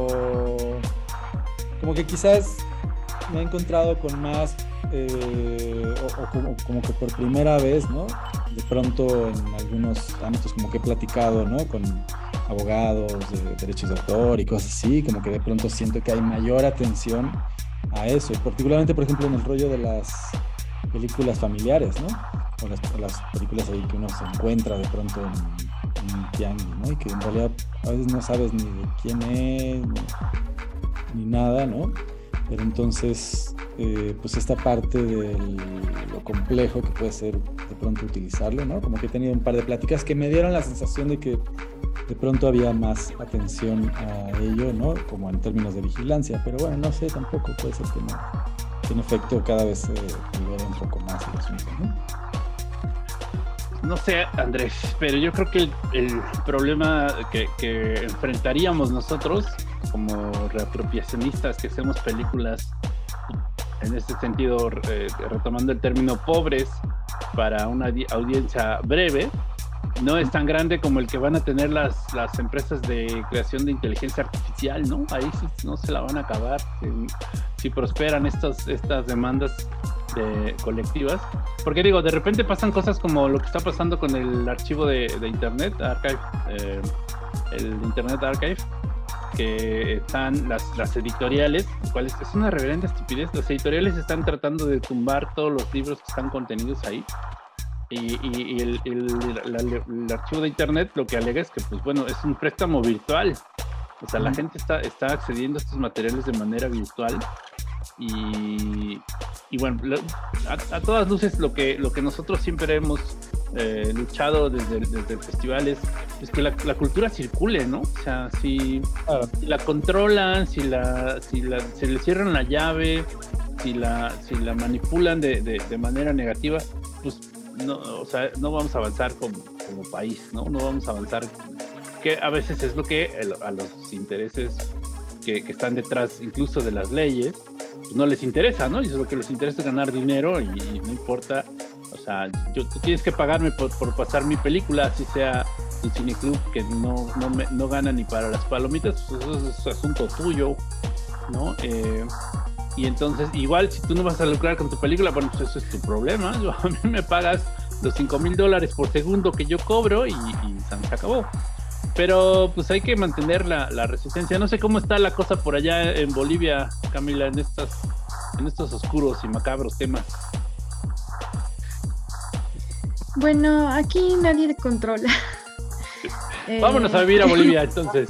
como que quizás me he encontrado con más, eh, o, o como, como que por primera vez, ¿no? De pronto en algunos ámbitos como que he platicado, ¿no? Con abogados de derechos de autor y cosas así, como que de pronto siento que hay mayor atención a eso, y particularmente, por ejemplo, en el rollo de las películas familiares, ¿no? O las, o las películas ahí que uno se encuentra de pronto en, en un tianguis, ¿no? Y que en realidad a veces no sabes ni de quién es, ni, ni nada, ¿no? Pero entonces, eh, pues esta parte de lo complejo que puede ser de pronto utilizarlo, ¿no? Como que he tenido un par de pláticas que me dieron la sensación de que de pronto había más atención a ello, ¿no? Como en términos de vigilancia, pero bueno, no sé, tampoco puede ser que no, que en efecto cada vez se libere un poco más el asunto, ¿no? No sé, Andrés, pero yo creo que el, el problema que, que enfrentaríamos nosotros como reapropiacionistas que hacemos películas, en este sentido, eh, retomando el término pobres, para una audiencia breve, no es tan grande como el que van a tener las, las empresas de creación de inteligencia artificial, ¿no? Ahí sí no se la van a acabar si, si prosperan estos, estas demandas de, colectivas. Porque digo, de repente pasan cosas como lo que está pasando con el archivo de, de Internet Archive, eh, el Internet Archive, que están las, las editoriales, cuales es una reverenda estupidez. Las editoriales están tratando de tumbar todos los libros que están contenidos ahí. Y, y, y el, el, la, el archivo de Internet lo que alega es que, pues bueno, es un préstamo virtual. O sea, la mm. gente está, está accediendo a estos materiales de manera virtual. Y, y bueno, lo, a, a todas luces lo que, lo que nosotros siempre hemos eh, luchado desde, desde el festival es, es que la, la cultura circule, ¿no? O sea, si, claro. si la controlan, si, la, si la, se le cierran la llave, si la, si la manipulan de, de, de manera negativa, pues no, o sea, no vamos a avanzar como, como país, ¿no? No vamos a avanzar, que a veces es lo que el, a los intereses que, que están detrás incluso de las leyes, pues no les interesa, ¿no? Y eso es lo que les interesa, es ganar dinero y, y no importa, o sea, yo, tú tienes que pagarme por, por pasar mi película, así sea un cineclub que no, no, me, no gana ni para las palomitas, pues eso es asunto tuyo, ¿no? Eh, y entonces, igual, si tú no vas a lucrar con tu película, bueno, pues eso es tu problema. Yo, a mí me pagas los cinco mil dólares por segundo que yo cobro y, y se acabó. Pero pues hay que mantener la, la resistencia. No sé cómo está la cosa por allá en Bolivia, Camila, en estas, en estos oscuros y macabros temas. Bueno, aquí nadie te controla. Vámonos a vivir a Bolivia, entonces.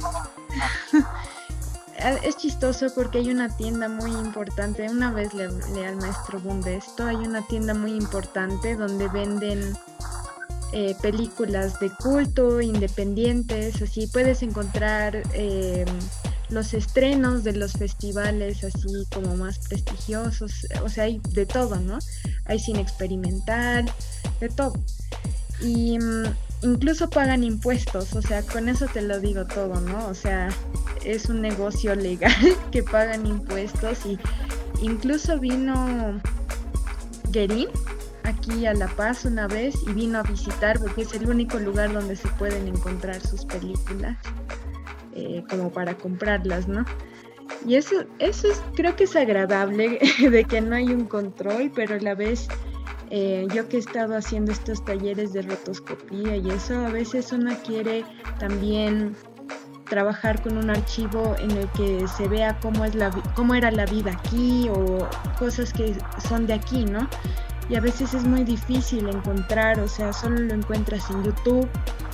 Es chistoso porque hay una tienda muy importante. Una vez le hablé al maestro Boom de esto. Hay una tienda muy importante donde venden eh, películas de culto, independientes. Así puedes encontrar eh, los estrenos de los festivales así como más prestigiosos. O sea, hay de todo, ¿no? Hay cine experimental, de todo. Y um, incluso pagan impuestos, o sea, con eso te lo digo todo, ¿no? O sea, es un negocio legal que pagan impuestos. Y incluso vino Guerín aquí a La Paz una vez y vino a visitar porque es el único lugar donde se pueden encontrar sus películas eh, como para comprarlas, ¿no? Y eso, eso es, creo que es agradable de que no hay un control, pero a la vez Eh, yo que he estado haciendo estos talleres de rotoscopía y eso, a veces uno quiere también trabajar con un archivo en el que se vea cómo es la cómo era la vida aquí o cosas que son de aquí, ¿no? Y a veces es muy difícil encontrar, o sea, solo lo encuentras en YouTube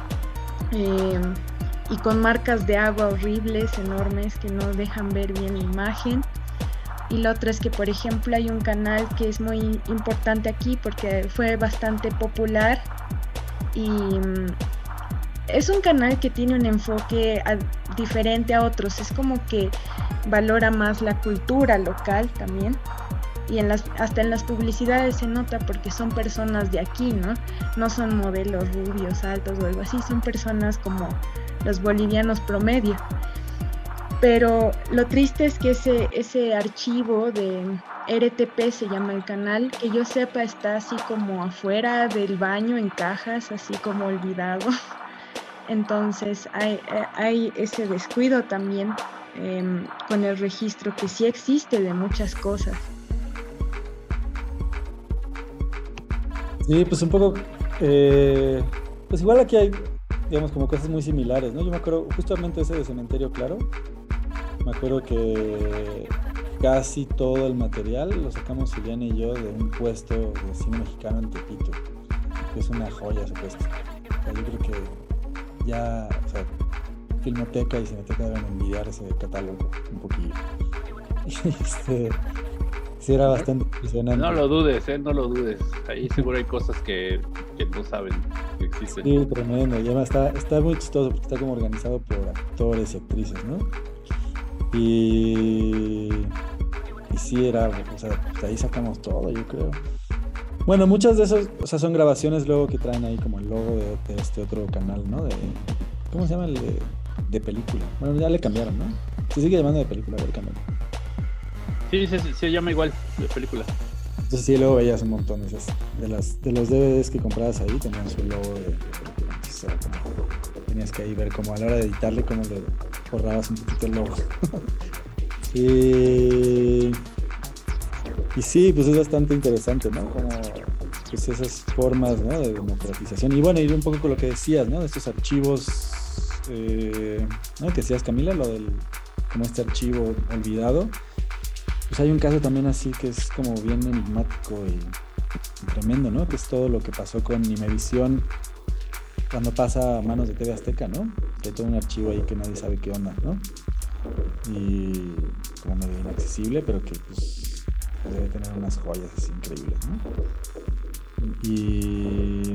eh, y con marcas de agua horribles, enormes, que no dejan ver bien la imagen. Y lo otro es que, por ejemplo, hay un canal que es muy importante aquí porque fue bastante popular y um, es un canal que tiene un enfoque a, diferente a otros. Es como que valora más la cultura local también y en las, hasta en las publicidades se nota porque son personas de aquí, ¿no? No son modelos rubios, altos o algo así, son personas como los bolivianos promedio. Pero lo triste es que ese, ese archivo de R T P se llama el canal, que yo sepa está así como afuera del baño en cajas, así como olvidado. Entonces hay, hay ese descuido también eh, con el registro que sí existe de muchas cosas. Sí, pues un poco, eh, pues igual aquí hay, digamos, como cosas muy similares, ¿no? Yo me acuerdo justamente ese de Cementerio Claro. Me acuerdo que casi todo el material lo sacamos Julián y yo de un puesto de cine mexicano en Tepito, que es una joya ese puesto. O sea, yo creo que ya, o sea, Filmoteca y Cineteca deben envidiar ese catálogo un poquillo. Este, sí, era bastante impresionante. No lo dudes, ¿eh? No lo dudes. Ahí seguro hay cosas que, que no saben que existen. Sí, tremendo. Y además está, está muy chistoso porque está como organizado por actores y actrices, ¿no? Y, y sí era, o sea, de ahí sacamos todo, yo creo. Bueno, muchas de esas, o sea, son grabaciones luego que traen ahí como el logo de, de este otro canal, ¿no? De, ¿cómo se llama? El de, de película. Bueno, ya le cambiaron, ¿no? Se sigue llamando de película, a ver, cambiaron. Sí, se, se llama igual, de película. Entonces sí, luego veías un montón de esas, de, las, de los D V Ds que comprabas ahí, tenían su logo de, de película. Entonces era como, tenías que ahí ver como a la hora de editarle cómo le borrabas un poquito el logo. y, y sí, pues es bastante interesante, ¿no? Como pues esas formas, ¿no? De democratización. Y bueno, ir un poco con lo que decías, ¿no? De estos archivos, eh, ¿no? Que decías, Camila, lo del, como este archivo olvidado. Pues hay un caso también así que es como bien enigmático y, y tremendo, ¿no? Que es todo lo que pasó con Imevisión cuando pasa a manos de T V Azteca, ¿no? Que hay todo un archivo ahí que nadie sabe qué onda, ¿no? Y como medio inaccesible, pero que pues debe tener unas joyas así increíbles, ¿no? Y,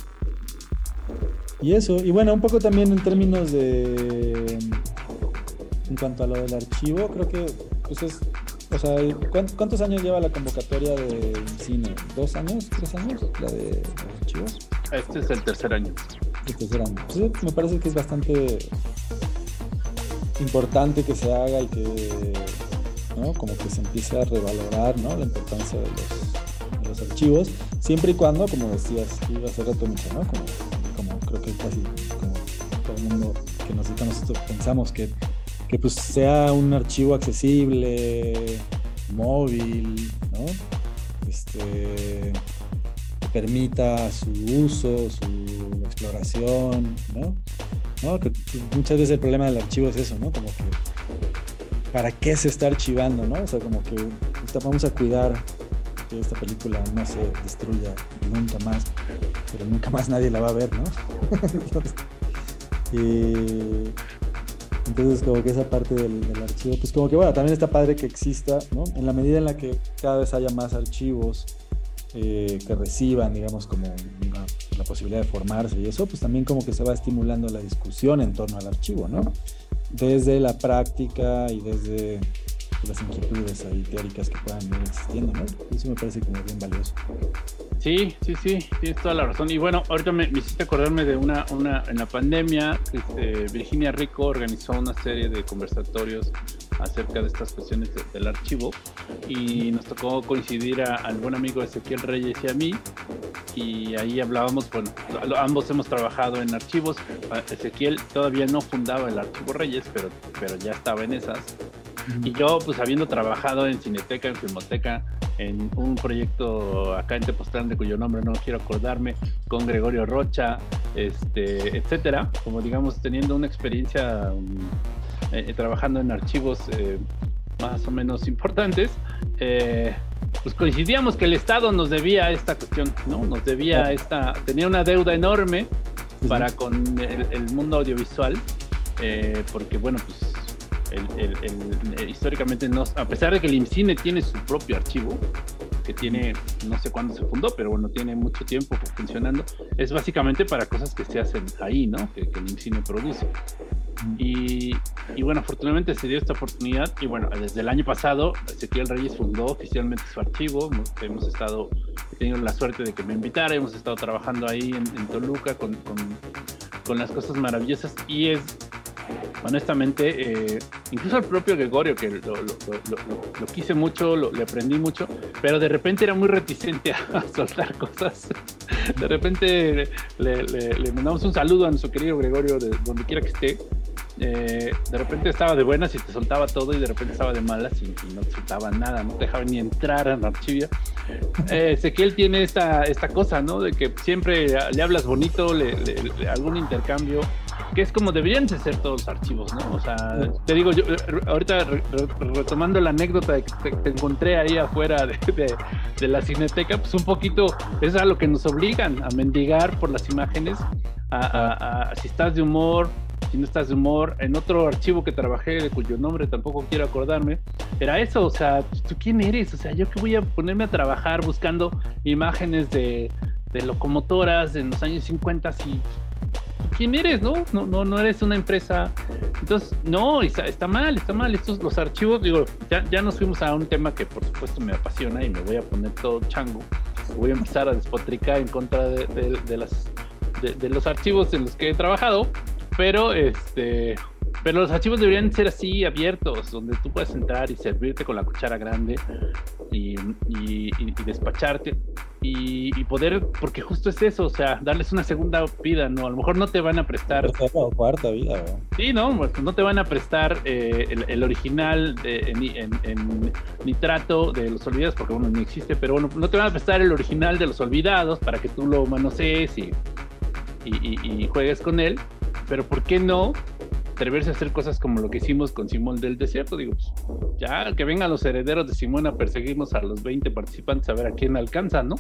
y eso, y bueno, un poco también en términos de, en cuanto a lo del archivo, creo que pues es, o sea, ¿cuántos años lleva la convocatoria de cine? ¿Dos años? ¿Tres años? La de los archivos. Este es el tercer año. El tercer año. Entonces, me parece que es bastante importante que se haga y que, ¿no? Como que se empiece a revalorar, ¿no? La importancia de los, de los archivos. Siempre y cuando, como decías, iba hace rato mucho, ¿no? Como, como creo que casi como todo el mundo que nos dedicamos a esto pensamos que, que pues sea un archivo accesible, móvil, ¿no? Este, que permita su uso, su exploración, ¿no? ¿No? Que muchas veces el problema del archivo es eso, ¿no? Como que ¿para qué se está archivando, no? O sea, como que vamos a cuidar que esta película no se destruya nunca más, pero nunca más nadie la va a ver, ¿no? entonces, y, entonces como que esa parte del, del archivo, pues como que bueno, también está padre que exista, ¿no? En la medida en la que cada vez haya más archivos eh, que reciban, digamos, como una, la posibilidad de formarse y eso, pues también como que se va estimulando la discusión en torno al archivo, ¿no? Desde la práctica y desde las inquietudes ahí teóricas que puedan ir existiendo, ¿no? Eso me parece como bien valioso. Sí, sí, sí, tienes toda la razón. Y bueno, ahorita me, me hiciste acordarme de una, una en la pandemia, este, Virginia Rico organizó una serie de conversatorios acerca de estas cuestiones de, del archivo, y nos tocó coincidir a, al buen amigo Ezequiel Reyes y a mí, y ahí hablábamos, bueno, ambos hemos trabajado en archivos. Ezequiel todavía no fundaba el Archivo Reyes, pero, pero ya estaba en esas. Y yo, pues habiendo trabajado en Cineteca, en Filmoteca, en un proyecto acá en Tepoztlán, de cuyo nombre no quiero acordarme, con Gregorio Rocha, este, etcétera, como digamos, teniendo una experiencia um, eh, trabajando en archivos eh, más o menos importantes, eh, pues coincidíamos que el Estado nos debía esta cuestión, ¿no? Nos debía esta, tenía una deuda enorme para con el, el mundo audiovisual, eh, porque bueno, pues El, el, el, el, históricamente, no, a pesar de que el IMCINE tiene su propio archivo, que tiene, no sé cuándo se fundó, pero bueno, tiene mucho tiempo funcionando, es básicamente para cosas que se hacen ahí, ¿no? Que, que el IMCINE produce. Y, y bueno, afortunadamente se dio esta oportunidad, y bueno, desde el año pasado Ezequiel Reyes fundó oficialmente su archivo. Hemos estado, he tenido la suerte de que me invitara, hemos estado trabajando ahí en, en Toluca con, con, con las cosas maravillosas, y es honestamente, eh, incluso al propio Gregorio, que lo, lo, lo, lo, lo quise mucho, lo, le aprendí mucho, pero de repente era muy reticente a, a soltar cosas. De repente le, le, le mandamos un saludo a nuestro querido Gregorio, de donde quiera que esté. Eh, de repente estaba de buenas y te soltaba todo, y de repente estaba de malas y, y no te soltaba nada, no te dejaba ni entrar a la archivia. Eh, Ezequiel tiene esta, esta cosa, ¿no? De que siempre le hablas bonito, le, le, le, algún intercambio, que es como deberían de ser todos los archivos, ¿no? O sea, te digo, yo ahorita re, re, retomando la anécdota de que te, te encontré ahí afuera de, de, de la Cineteca, pues un poquito es a lo que nos obligan, a mendigar por las imágenes, a, a, a si estás de humor, si no estás de humor. En otro archivo que trabajé, de cuyo nombre tampoco quiero acordarme, era eso, o sea, ¿tú quién eres? O sea, ¿yo qué voy a ponerme a trabajar buscando imágenes de, de locomotoras en los años cincuenta si... ¿Quién eres, no? No, no, no eres una empresa. Entonces, no, está, está mal, está mal. Estos, los archivos, digo, ya, ya nos fuimos a un tema que por supuesto me apasiona y me voy a poner todo chango. Voy a empezar a despotricar en contra de, de, de, las, de, de los archivos en los que he trabajado, pero este... Pero los archivos deberían ser así, abiertos, donde tú puedas entrar y servirte con la cuchara grande y, y, y, y despacharte y, y poder, porque justo es eso, o sea, darles una segunda vida, ¿no? A lo mejor no te van a prestar... O cuarta vida, ¿no? Sí, ¿no? Pues no te van a prestar eh, el, el original de, en, en, en nitrato de Los Olvidados, porque bueno, ni existe, pero bueno, no te van a prestar el original de Los Olvidados para que tú lo manosees y, y, y, y juegues con él, pero ¿por qué no atreverse a hacer cosas como lo que hicimos con Simón del Desierto? Digo, pues, ya que vengan los herederos de Simón a perseguirnos a los veinte participantes a ver a quién alcanza, ¿no?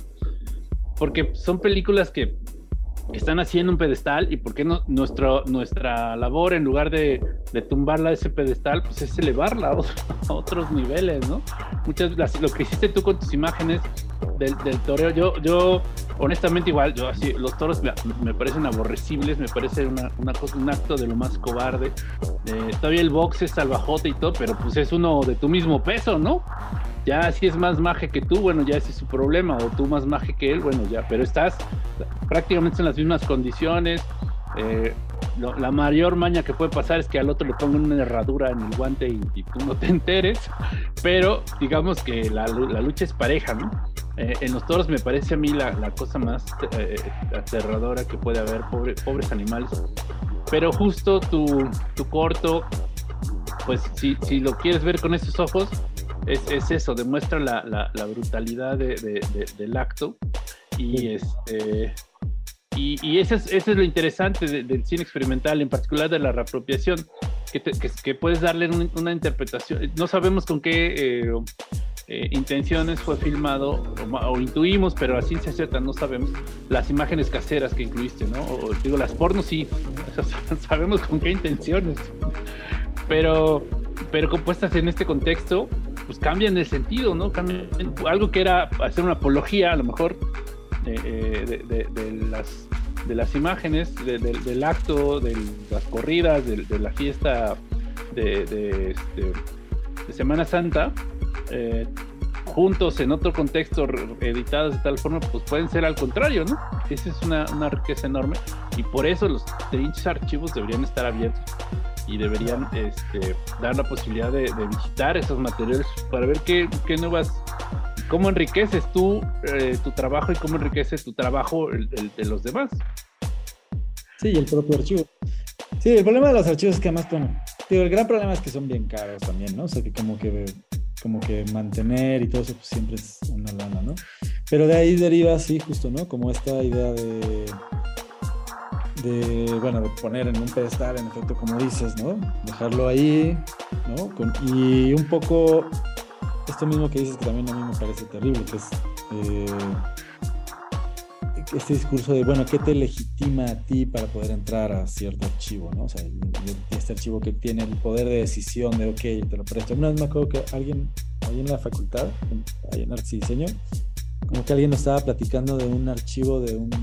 Porque son películas que están así en un pedestal, y por qué no nuestro, nuestra labor, en lugar de, de tumbarla a ese pedestal, pues es elevarla a, otro, a otros niveles, ¿no? Muchas las, lo que hiciste tú con tus imágenes del, del toreo, yo, yo honestamente igual, yo así, los toros me, me parecen aborrecibles, me parece una, una cosa, un acto de lo más cobarde. Eh, todavía el box es salvajote y todo, pero pues es uno de tu mismo peso, ¿no? Ya si es más maje que tú, bueno, ya ese es su problema, o tú más maje que él, bueno, ya, pero estás prácticamente en las mismas condiciones. Eh, lo, la mayor maña que puede pasar es que al otro le pongan una herradura en el guante y, y tú no te enteres, pero digamos que la, la lucha es pareja, ¿no? Eh, en los toros me parece a mí la, la cosa más eh, aterradora que puede haber, pobre, pobres animales. Pero justo tu, tu corto, pues si, si lo quieres ver con esos ojos, es, es eso, demuestra la, la, la brutalidad de, de, de, del acto. Y, sí. este, y, y eso, es, eso es lo interesante de, del cine experimental, en particular de la reapropiación, que, te, que, que puedes darle un, una interpretación. No sabemos con qué... Eh, Eh, intenciones fue filmado, o, o intuimos, pero a ciencia cierta no sabemos las imágenes caseras que incluiste, ¿no? O, digo, las pornos sí, o sea, sabemos con qué intenciones, pero, pero compuestas en este contexto, pues cambian el sentido, ¿no? Cambian, algo que era hacer una apología, a lo mejor, eh, de, de, de, las, de las imágenes, de, de, del acto, de las corridas, de, de la fiesta de, de, este, de Semana Santa, Eh, juntos en otro contexto, editados de tal forma, pues pueden ser al contrario, ¿no? Esa es una, una riqueza enorme, y por eso los trinches archivos deberían estar abiertos y deberían este, dar la posibilidad de, de visitar esos materiales para ver qué, qué nuevas, cómo enriqueces tú eh, tu trabajo y cómo enriqueces tu trabajo el, el de los demás. Sí, y el propio archivo. Sí, el problema de los archivos es que además, bueno, digo, el gran problema es que son bien caros también, ¿no? O sea, que como que como que mantener y todo eso pues siempre es una lana, ¿no? Pero de ahí deriva, sí, justo, ¿no? Como esta idea de, de bueno, de poner en un pedestal, en efecto, como dices, ¿no? Dejarlo ahí, ¿no? Con, y un poco esto mismo que dices que también a mí me parece terrible, que es eh, este discurso de, bueno, ¿qué te legitima a ti para poder entrar a cierto archivo, ¿no? O sea, este archivo que tiene el poder de decisión de, ok, te lo presto. Una vez me acuerdo que alguien, ahí en la facultad, ahí en Arte y Diseño, como que alguien nos estaba platicando de un archivo de un,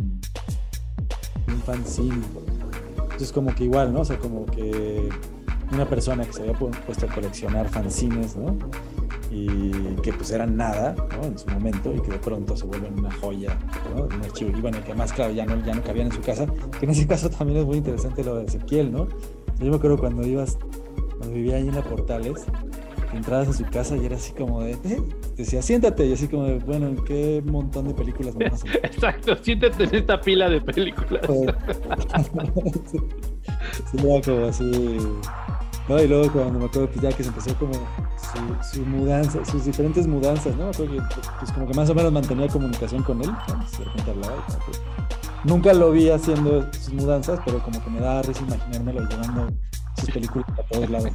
de un fanzine. Entonces, como que igual, ¿no? O sea, como que una persona que se había puesto a coleccionar fanzines, ¿no? Y que pues eran nada, ¿no? En su momento, y que de pronto se vuelven una joya, ¿no? Un archivo, y bueno, que más claro ya no, ya no cabían en su casa, que en ese caso también es muy interesante lo de Ezequiel, ¿no? Yo me acuerdo cuando ibas, cuando vivía ahí en la Portales, entrabas a su casa y era así como de, eh, decía, siéntate, y así como de, bueno, ¿en qué montón de películas me vas a ver? Exacto, siéntate en esta pila de películas. sí, sí, era como así, ¿no? Y luego cuando me acuerdo pues ya que se empezó como su, su mudanza, sus diferentes mudanzas, ¿no? Me acuerdo que pues como que más o menos mantenía comunicación con él, ¿no? De repente hablaba y como que nunca lo vi haciendo sus mudanzas, pero como que me daba risa imaginármelo llevando sus películas a todos lados.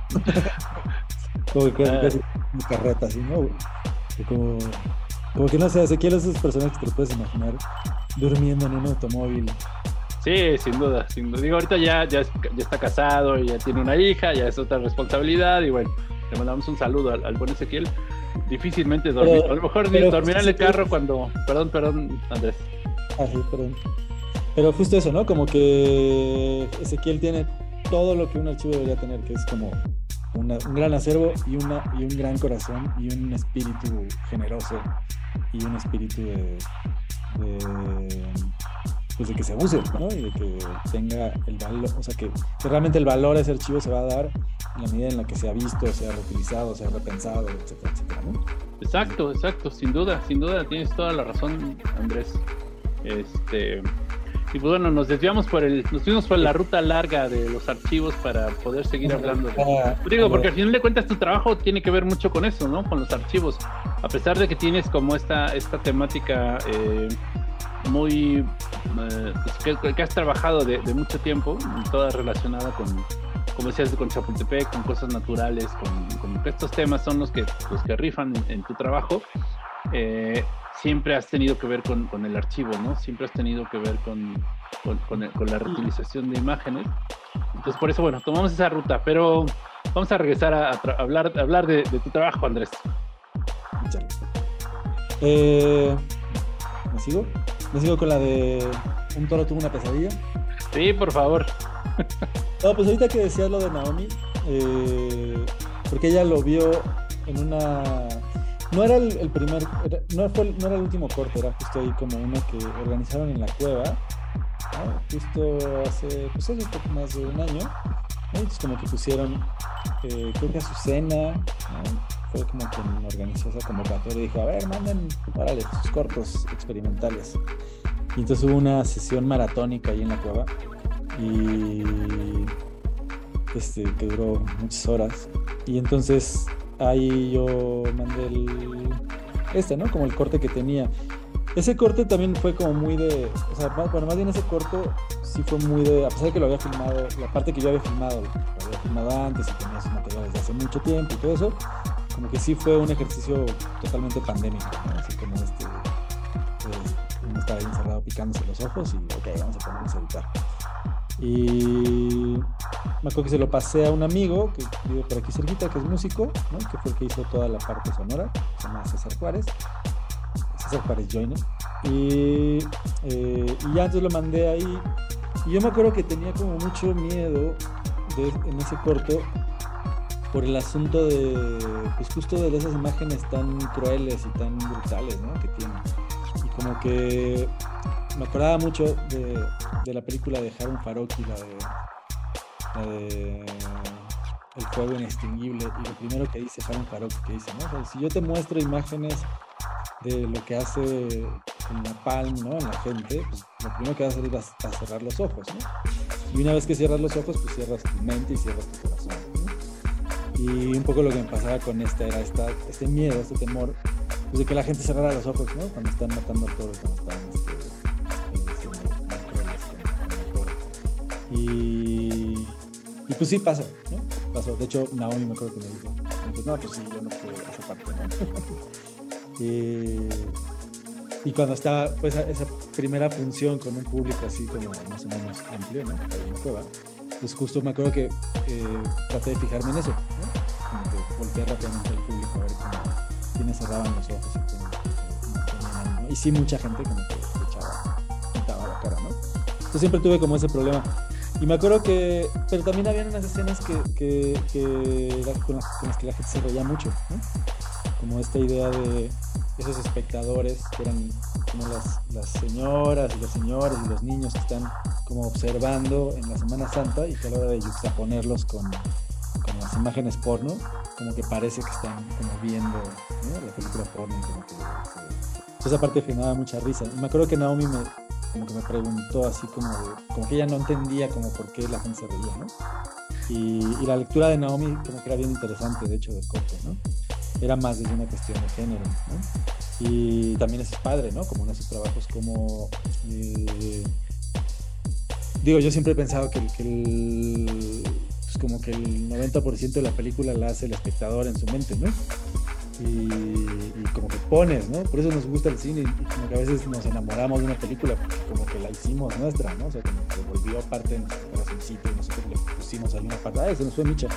Como que casi una carreta así, ¿no? Como, como que no sé, Ezequiel es esas personas que te lo puedes imaginar durmiendo en un automóvil. Sí, sin duda, sin duda. Digo, ahorita ya, ya, es, ya está casado, ya tiene una hija, ya es otra responsabilidad, y bueno, le mandamos un saludo al, al buen Ezequiel. Difícilmente dormir, pero, a lo mejor pero, dormirá en el carro cuando... Perdón, perdón, Andrés. Ah, sí, perdón. Pero justo eso, ¿no? Como que Ezequiel tiene todo lo que un archivo debería tener, que es como una, un gran acervo y, una, y un gran corazón y un espíritu generoso y un espíritu de, de, pues de que se use, ¿no? Y de que tenga el valor, o sea, que, que realmente el valor a ese archivo se va a dar en la medida en la que sea visto, sea reutilizado, sea repensado, etcétera, etcétera, ¿no? Exacto, exacto, sin duda, sin duda, tienes toda la razón, Andrés. Este... Y pues bueno, nos desviamos por el, nos fuimos por la ruta larga de los archivos para poder seguir hablando de, digo, porque al final de cuentas tu trabajo tiene que ver mucho con eso, ¿no? Con los archivos, a pesar de que tienes como esta, esta temática eh, muy eh, pues que, que has trabajado de, de mucho tiempo, toda relacionada con, como decías, con Chapultepec, con cosas naturales, con, con que estos temas son los que, los que rifan en, en tu trabajo. Eh, siempre has tenido que ver con, con el archivo, ¿no? Siempre has tenido que ver con, con, con, el, con la reutilización de imágenes. Entonces, por eso, bueno, tomamos esa ruta, pero vamos a regresar a, a, a hablar, a hablar de, de tu trabajo, Andrés. Eh, ¿Me sigo? ¿Me sigo con la de un toro tuvo una pesadilla? Sí, por favor. No, pues ahorita que decías lo de Naomi, eh, porque ella lo vio en una... No era el, el primer, era, no, fue, no era el último corte, era justo ahí como uno que organizaron en la cueva, ¿no? Justo hace, pues hace un poco más de un año, ¿no? Entonces como que pusieron, eh, creo que Azucena, ¿no? fue como quien organizó esa convocatoria y dijo, a ver, manden, órale, sus cortos experimentales. Y entonces hubo una sesión maratónica ahí en la cueva y este, que duró muchas horas. Y entonces ahí yo mandé el, este, ¿no? Como el corte que tenía. Ese corte también fue como muy de, o sea, más, bueno, más bien ese corto sí fue muy de, a pesar de que lo había filmado, la parte que yo había filmado, lo había filmado antes y tenía sus materiales desde hace mucho tiempo y todo eso, como que sí fue un ejercicio totalmente pandémico, ¿no? Así como este, pues, uno estaba ahí encerrado picándose los ojos y ok, vamos a ponernos a editar. Y me acuerdo que se lo pasé a un amigo que vive por aquí cerquita, que es músico, ¿no? Que fue el que hizo toda la parte sonora, se llama César Juárez. César Juárez Joyner. Y, eh, y ya entonces lo mandé ahí. Y yo me acuerdo que tenía como mucho miedo de, en ese corto por el asunto de, pues justo de esas imágenes tan crueles y tan brutales, ¿no? Que tienen. Y como que me acordaba mucho de, de la película de Harun Farokhi, la de, la de El fuego inextinguible. Y lo primero que dice Harun Farokhi, que dice, ¿no? O sea, si yo te muestro imágenes de lo que hace en la palm, ¿no? En la gente, pues lo primero que vas a hacer es a cerrar los ojos, ¿no? Y una vez que cierras los ojos, pues cierras tu mente y cierras tu corazón, ¿no? Y un poco lo que me pasaba con esta era esta, este miedo, este temor, pues de que la gente cerrara los ojos, ¿no? Cuando están matando al toro, cuando están este, este, más crueles con, con el toro. Y, y pues sí pasa, ¿no? Pasó. De hecho, Naomi me acuerdo que me dijo, pues, no, pues sí, yo no puedo esa parte, ¿no? Eh, y cuando estaba pues esa primera función con un público así como más o menos amplio, ¿no? En la cueva, pues justo me acuerdo que eh, traté de fijarme en eso, ¿no? Como que volteé rápidamente al público a ver cómo, quiénes cerraban los ojos y cómo, cómo ponían, ¿no? Y sí, mucha gente como que se echaba, pintaba la cara, ¿no? Yo siempre tuve como ese problema. Y me acuerdo que, pero también había unas escenas que, que, que con, las, con las que la gente se reía mucho, ¿no? Como esta idea de esos espectadores que eran como las, las señoras y los señores y los niños que están como observando en la Semana Santa y que a la hora de juxtaponerlos con, con las imágenes porno, como que parece que están como viendo, ¿no? La película porno. Como que, que... esa parte generaba mucha risa. Y me acuerdo que Naomi me, como que me preguntó así como de, como que ella no entendía como por qué la gente se reía, ¿no? Y, y la lectura de Naomi como que era bien interesante, de hecho, del corto, ¿no? Era más desde una cuestión de género, ¿no? Y también es padre, ¿no? Como en esos trabajos como... Eh, digo, yo siempre he pensado que, que el... Pues como que el noventa por ciento de la película la hace el espectador en su mente, ¿no? Y, y como que pones, ¿no? Por eso nos gusta el cine y como que a veces nos enamoramos de una película porque como que la hicimos nuestra, ¿no? O sea, como que volvió parte de nuestro corazoncito y nosotros le pusimos ahí una parte. ¡Ay, se nos fue Micha!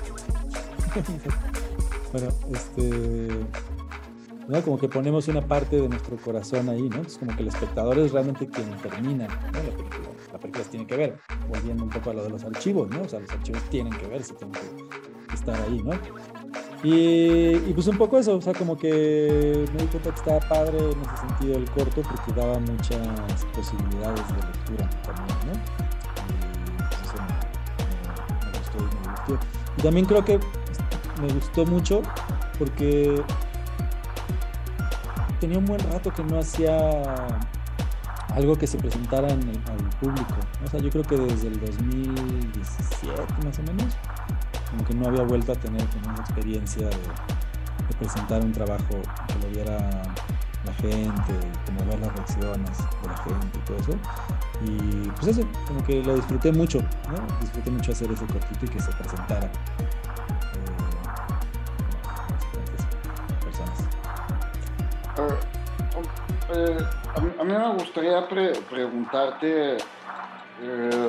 Bueno, este... ¿no? Como que ponemos una parte de nuestro corazón ahí, ¿no? Es como que el espectador es realmente quien termina, ¿no? La película. La película tiene que ver, volviendo un poco a lo de los archivos, ¿no? O sea, los archivos tienen que ver, sí tienen que estar ahí, ¿no? Y, y pues un poco eso, o sea, como que me di cuenta que estaba padre en ese sentido el corto porque daba muchas posibilidades de lectura también, ¿no? Y pues eso me, me, me gustó y me divirtió. Y también creo que me gustó mucho porque tenía un buen rato que no hacía algo que se presentara en el, al público, ¿no? O sea, yo creo que desde el dos mil diecisiete más o menos, como que no había vuelto a tener como una experiencia de, de presentar un trabajo que lo viera la gente, como ver las reacciones de la gente y todo eso. Y pues eso, como que lo disfruté mucho, ¿no? Disfruté mucho hacer ese cortito y que se presentara. Uh, eh, a, mí, a mí me gustaría pre preguntarte, eh,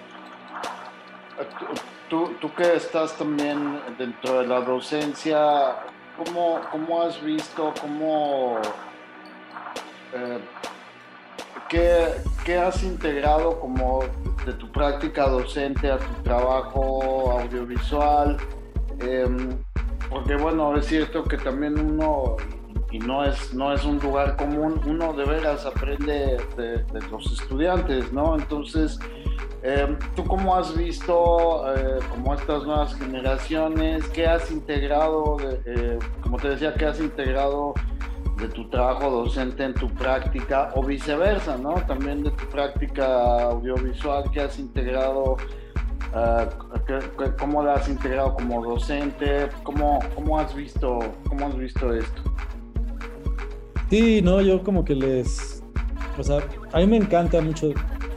tú, tú que estás también dentro de la docencia, ¿cómo, cómo has visto, cómo, eh, qué, qué has integrado como de tu práctica docente a tu trabajo audiovisual? Eh, porque bueno, es cierto que también uno... y no es, no es un lugar común, uno de veras aprende de, de los estudiantes, ¿no? Entonces, Eh, ¿Tú cómo has visto eh, como estas nuevas generaciones? ¿Qué has integrado, de, eh, como te decía, qué has integrado de tu trabajo docente en tu práctica o viceversa, ¿no? También de tu práctica audiovisual, ¿qué has integrado? Uh, ¿qué, qué, ¿Cómo la has integrado como docente? ¿Cómo, cómo, has visto, ¿Cómo has visto esto? Sí, no, yo como que les... O sea, a mí me encanta mucho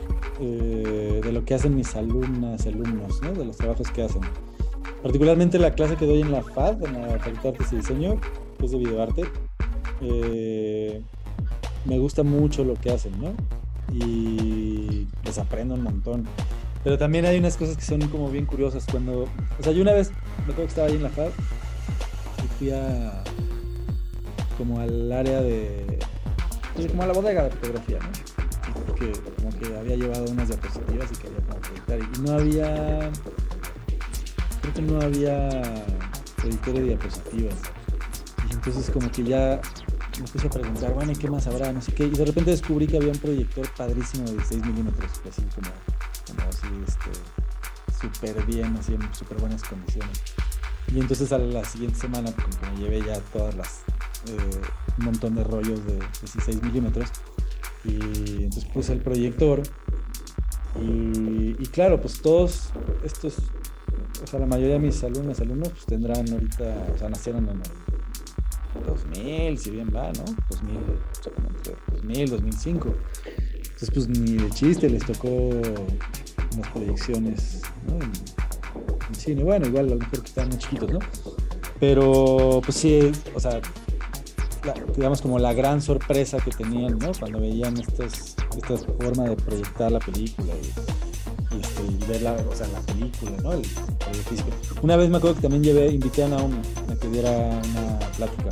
eh, de lo que hacen mis alumnas y alumnos, ¿no? De los trabajos que hacen. Particularmente la clase que doy en la F A D, en la Facultad de Artes y Diseño, que es de videoarte. Eh, me gusta mucho lo que hacen, ¿no? Y les aprendo un montón. Pero también hay unas cosas que son como bien curiosas cuando... O sea, yo una vez, me acuerdo que estaba ahí en la F A D y fui a... como al área de... pues como a la bodega de fotografía, ¿no? Porque como que había llevado unas diapositivas y quería como proyectar y no había... creo que no había editor de diapositivas. Y entonces como que ya me puse a preguntar, bueno, ¿y qué más habrá? No sé qué. Y de repente descubrí que había un proyector padrísimo de dieciséis milímetros, así como, como así, este, súper bien, así en súper buenas condiciones. Y entonces a la siguiente semana, como que me llevé ya todas las, eh, un montón de rollos de dieciséis milímetros. Y entonces puse el proyector. Y, y claro, pues todos estos, o sea, la mayoría de mis alumnos, alumnos, pues tendrán ahorita, o sea, nacieron en el dos mil, si bien va, ¿no? dos mil, o sea, como entre dos mil, dos mil cinco. Entonces, pues ni de chiste les tocó unas proyecciones, ¿no? En, en cine. Bueno, igual a lo mejor que estaban muy chiquitos, ¿no? Pero, pues sí, o sea, la, digamos como la gran sorpresa que tenían, ¿no? Cuando veían estas, esta forma de proyectar la película y, y, este, y ver la, o sea, la película, ¿no? El, el edificio. Una vez me acuerdo que también llevé, invité a Naomi a que diera una plática.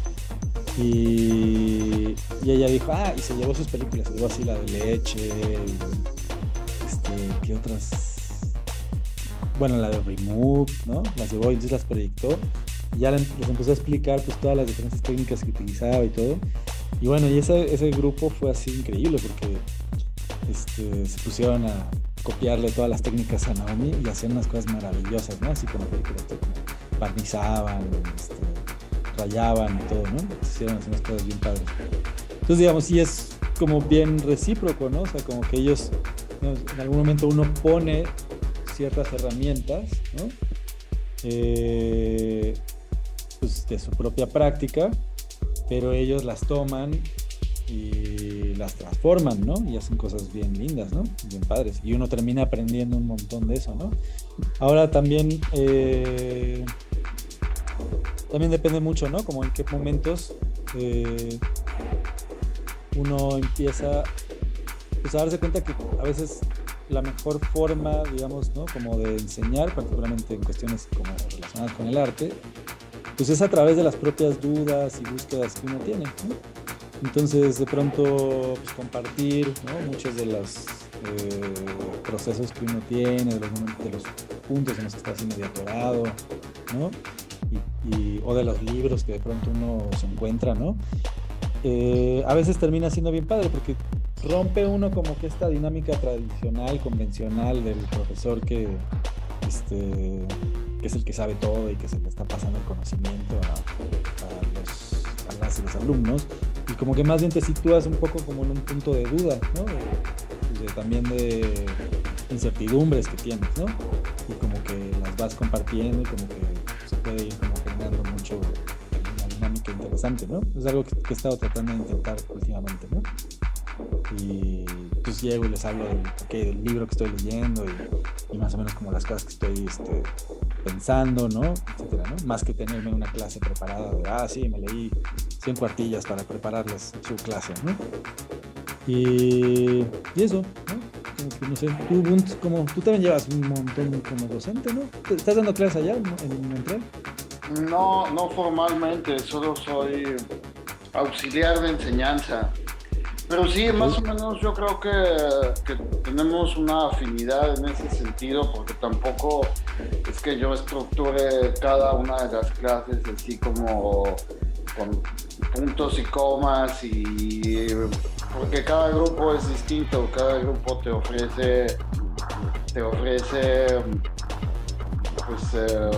Y, y ella dijo, ah, y se llevó sus películas, se llevó así la de Leche, y, este, ¿qué otras? Bueno, la de Remove, ¿no? Las llevó y entonces las proyectó. Y ya les empezó a explicar pues todas las diferentes técnicas que utilizaba y todo. Y bueno, y ese, ese grupo fue así increíble porque este, se pusieron a copiarle todas las técnicas a Naomi y hacían unas cosas maravillosas, ¿no? Así como, como barnizaban, este, rayaban y todo, ¿no? Hicieron así unas cosas bien padres. Entonces, digamos, sí es como bien recíproco, ¿no? O sea, como que ellos, ¿no? En algún momento uno pone ciertas herramientas, ¿no? Eh, pues de su propia práctica, pero ellos las toman y las transforman, ¿no? Y hacen cosas bien lindas, ¿no? Bien padres. Y uno termina aprendiendo un montón de eso, ¿no? Ahora también, eh, también depende mucho, ¿no? Como en qué momentos eh, uno empieza pues, a darse cuenta que a veces la mejor forma, digamos, ¿no? Como de enseñar, particularmente en cuestiones como relacionadas con el arte, pues es a través de las propias dudas y búsquedas que uno tiene, ¿no? Entonces, de pronto, pues, compartir, ¿no? Muchos de los eh, procesos que uno tiene, de los, de los puntos en los que está haciendo de atorado, ¿no? Y, y, o de los libros que de pronto uno se encuentra, ¿no? Eh, a veces termina siendo bien padre porque rompe uno como que esta dinámica tradicional, convencional del profesor que, este, que es el que sabe todo y que se le está pasando el conocimiento a, a, los, a las y los alumnos, y como que más bien te sitúas un poco como en un punto de duda, ¿no? De, de, también de incertidumbres que tienes, ¿no? Y como que las vas compartiendo y como que se puede ir como generando mucho una dinámica interesante, ¿no? Es algo que, que he estado tratando de intentar últimamente, ¿no? Y pues llego y les hablo del, okay, del libro que estoy leyendo y, y más o menos como las cosas que estoy este, pensando, ¿no? Etcétera, ¿no? Más que tenerme una clase preparada de, ah, sí, me leí cien cuartillas para prepararles su clase, ¿no? Y, y eso, ¿no? Como que, no sé, tú, Bunt, como, tú también llevas un montón como docente, ¿no? ¿Estás dando clases allá en Montreal? No, no formalmente, solo soy auxiliar de enseñanza. Pero sí, más o menos yo creo que, que tenemos una afinidad en ese sentido, porque tampoco es que yo estructure cada una de las clases así como con puntos y comas, y porque cada grupo es distinto, cada grupo te ofrece te ofrece, pues, eh,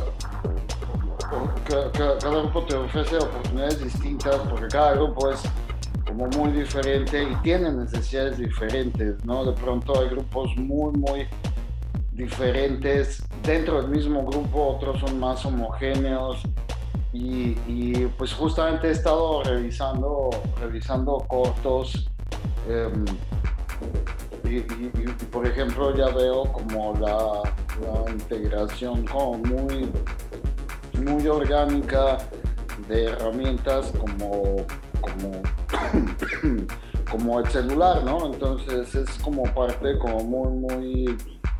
cada, cada grupo te ofrece oportunidades distintas porque cada grupo es como muy diferente y tiene necesidades diferentes, ¿no? De pronto hay grupos muy, muy diferentes dentro del mismo grupo, otros son más homogéneos y, y pues justamente he estado revisando, revisando cortos eh, y, y, y por ejemplo ya veo como la, la integración como muy, muy orgánica de herramientas como, como, como el celular, ¿no? Entonces es como parte como muy, muy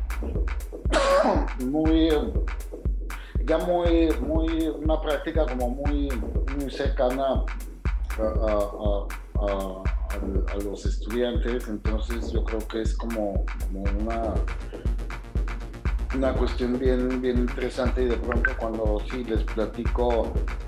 muy ya muy muy una práctica como muy muy cercana a, a, a, a, a los estudiantes, entonces yo creo que es como, como una una cuestión bien bien interesante y de pronto cuando sí les platico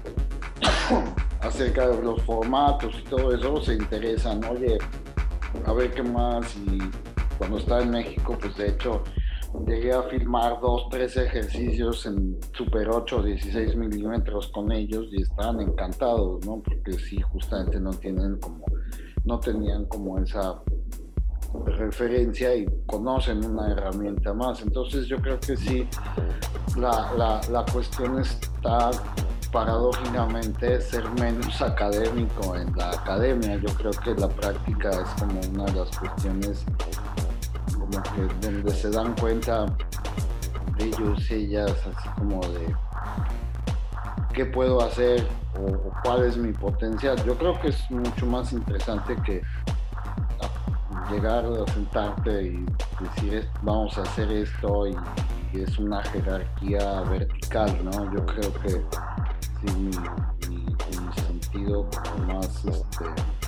acerca de los formatos y todo eso se interesan, oye, a ver qué más, y cuando estaba en México pues de hecho llegué a filmar dos, tres ejercicios en Super ocho o dieciséis milímetros con ellos y estaban encantados, ¿no? Porque sí, justamente no tienen como, no tenían como esa referencia y conocen una herramienta más. Entonces yo creo que sí, la, la, la cuestión está paradójicamente ser menos académico en la academia. Yo creo que la práctica es como una de las cuestiones como que donde se dan cuenta ellos y ellas así como de qué puedo hacer o, o cuál es mi potencial. Yo creo que es mucho más interesante que llegar a sentarte y decir vamos a hacer esto y, y es una jerarquía vertical, ¿no? Yo creo que sí, mi, mi, mi sentido más este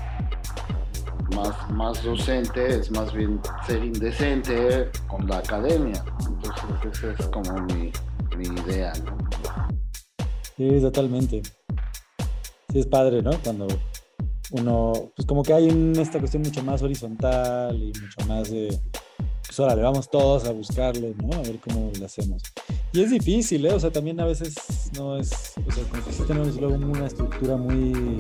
Más, más docente es más bien ser indecente con la academia. Entonces esa es como mi, mi idea, ¿no? Sí, totalmente. Sí, es padre, ¿no? Cuando uno, pues como que hay un, esta cuestión mucho más horizontal y mucho más de, pues órale, vamos todos a buscarlo, ¿no? A ver cómo lo hacemos. Y es difícil, ¿eh? O sea, también a veces no es, o sea, como que sí tenemos luego una estructura muy...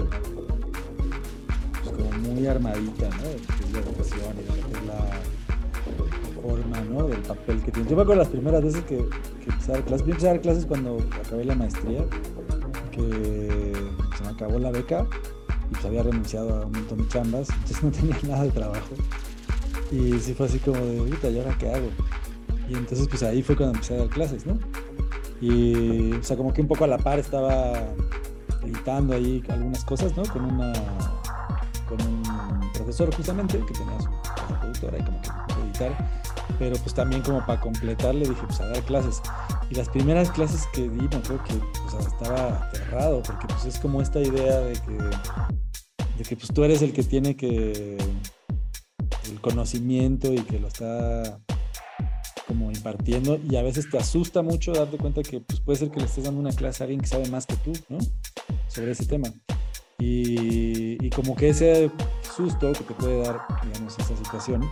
como muy armadita, ¿no? De lo que es la educación y de lo que es la forma, ¿no? Del papel que tiene. Yo me acuerdo las primeras veces que, que empecé a dar clases, yo empecé a dar clases cuando acabé la maestría, que se me acabó la beca y pues había renunciado a un montón de chambas, entonces no tenía nada de trabajo. Y sí fue así como de, puta, ¿y ahora qué hago? Y entonces pues ahí fue cuando empecé a dar clases, ¿no? Y, o sea, como que un poco a la par estaba editando ahí algunas cosas, ¿no? Con una... con un profesor justamente que tenía su casa productora y como que editar, pero pues también como para completar le dije pues a dar clases, y las primeras clases que di me acuerdo que o sea, estaba aterrado porque pues es como esta idea de que de que pues tú eres el que tiene que el conocimiento y que lo está como impartiendo, y a veces te asusta mucho darte cuenta que pues puede ser que le estés dando una clase a alguien que sabe más que tú, ¿no? Sobre ese tema. Y, y como que ese susto que te puede dar, digamos, esta situación,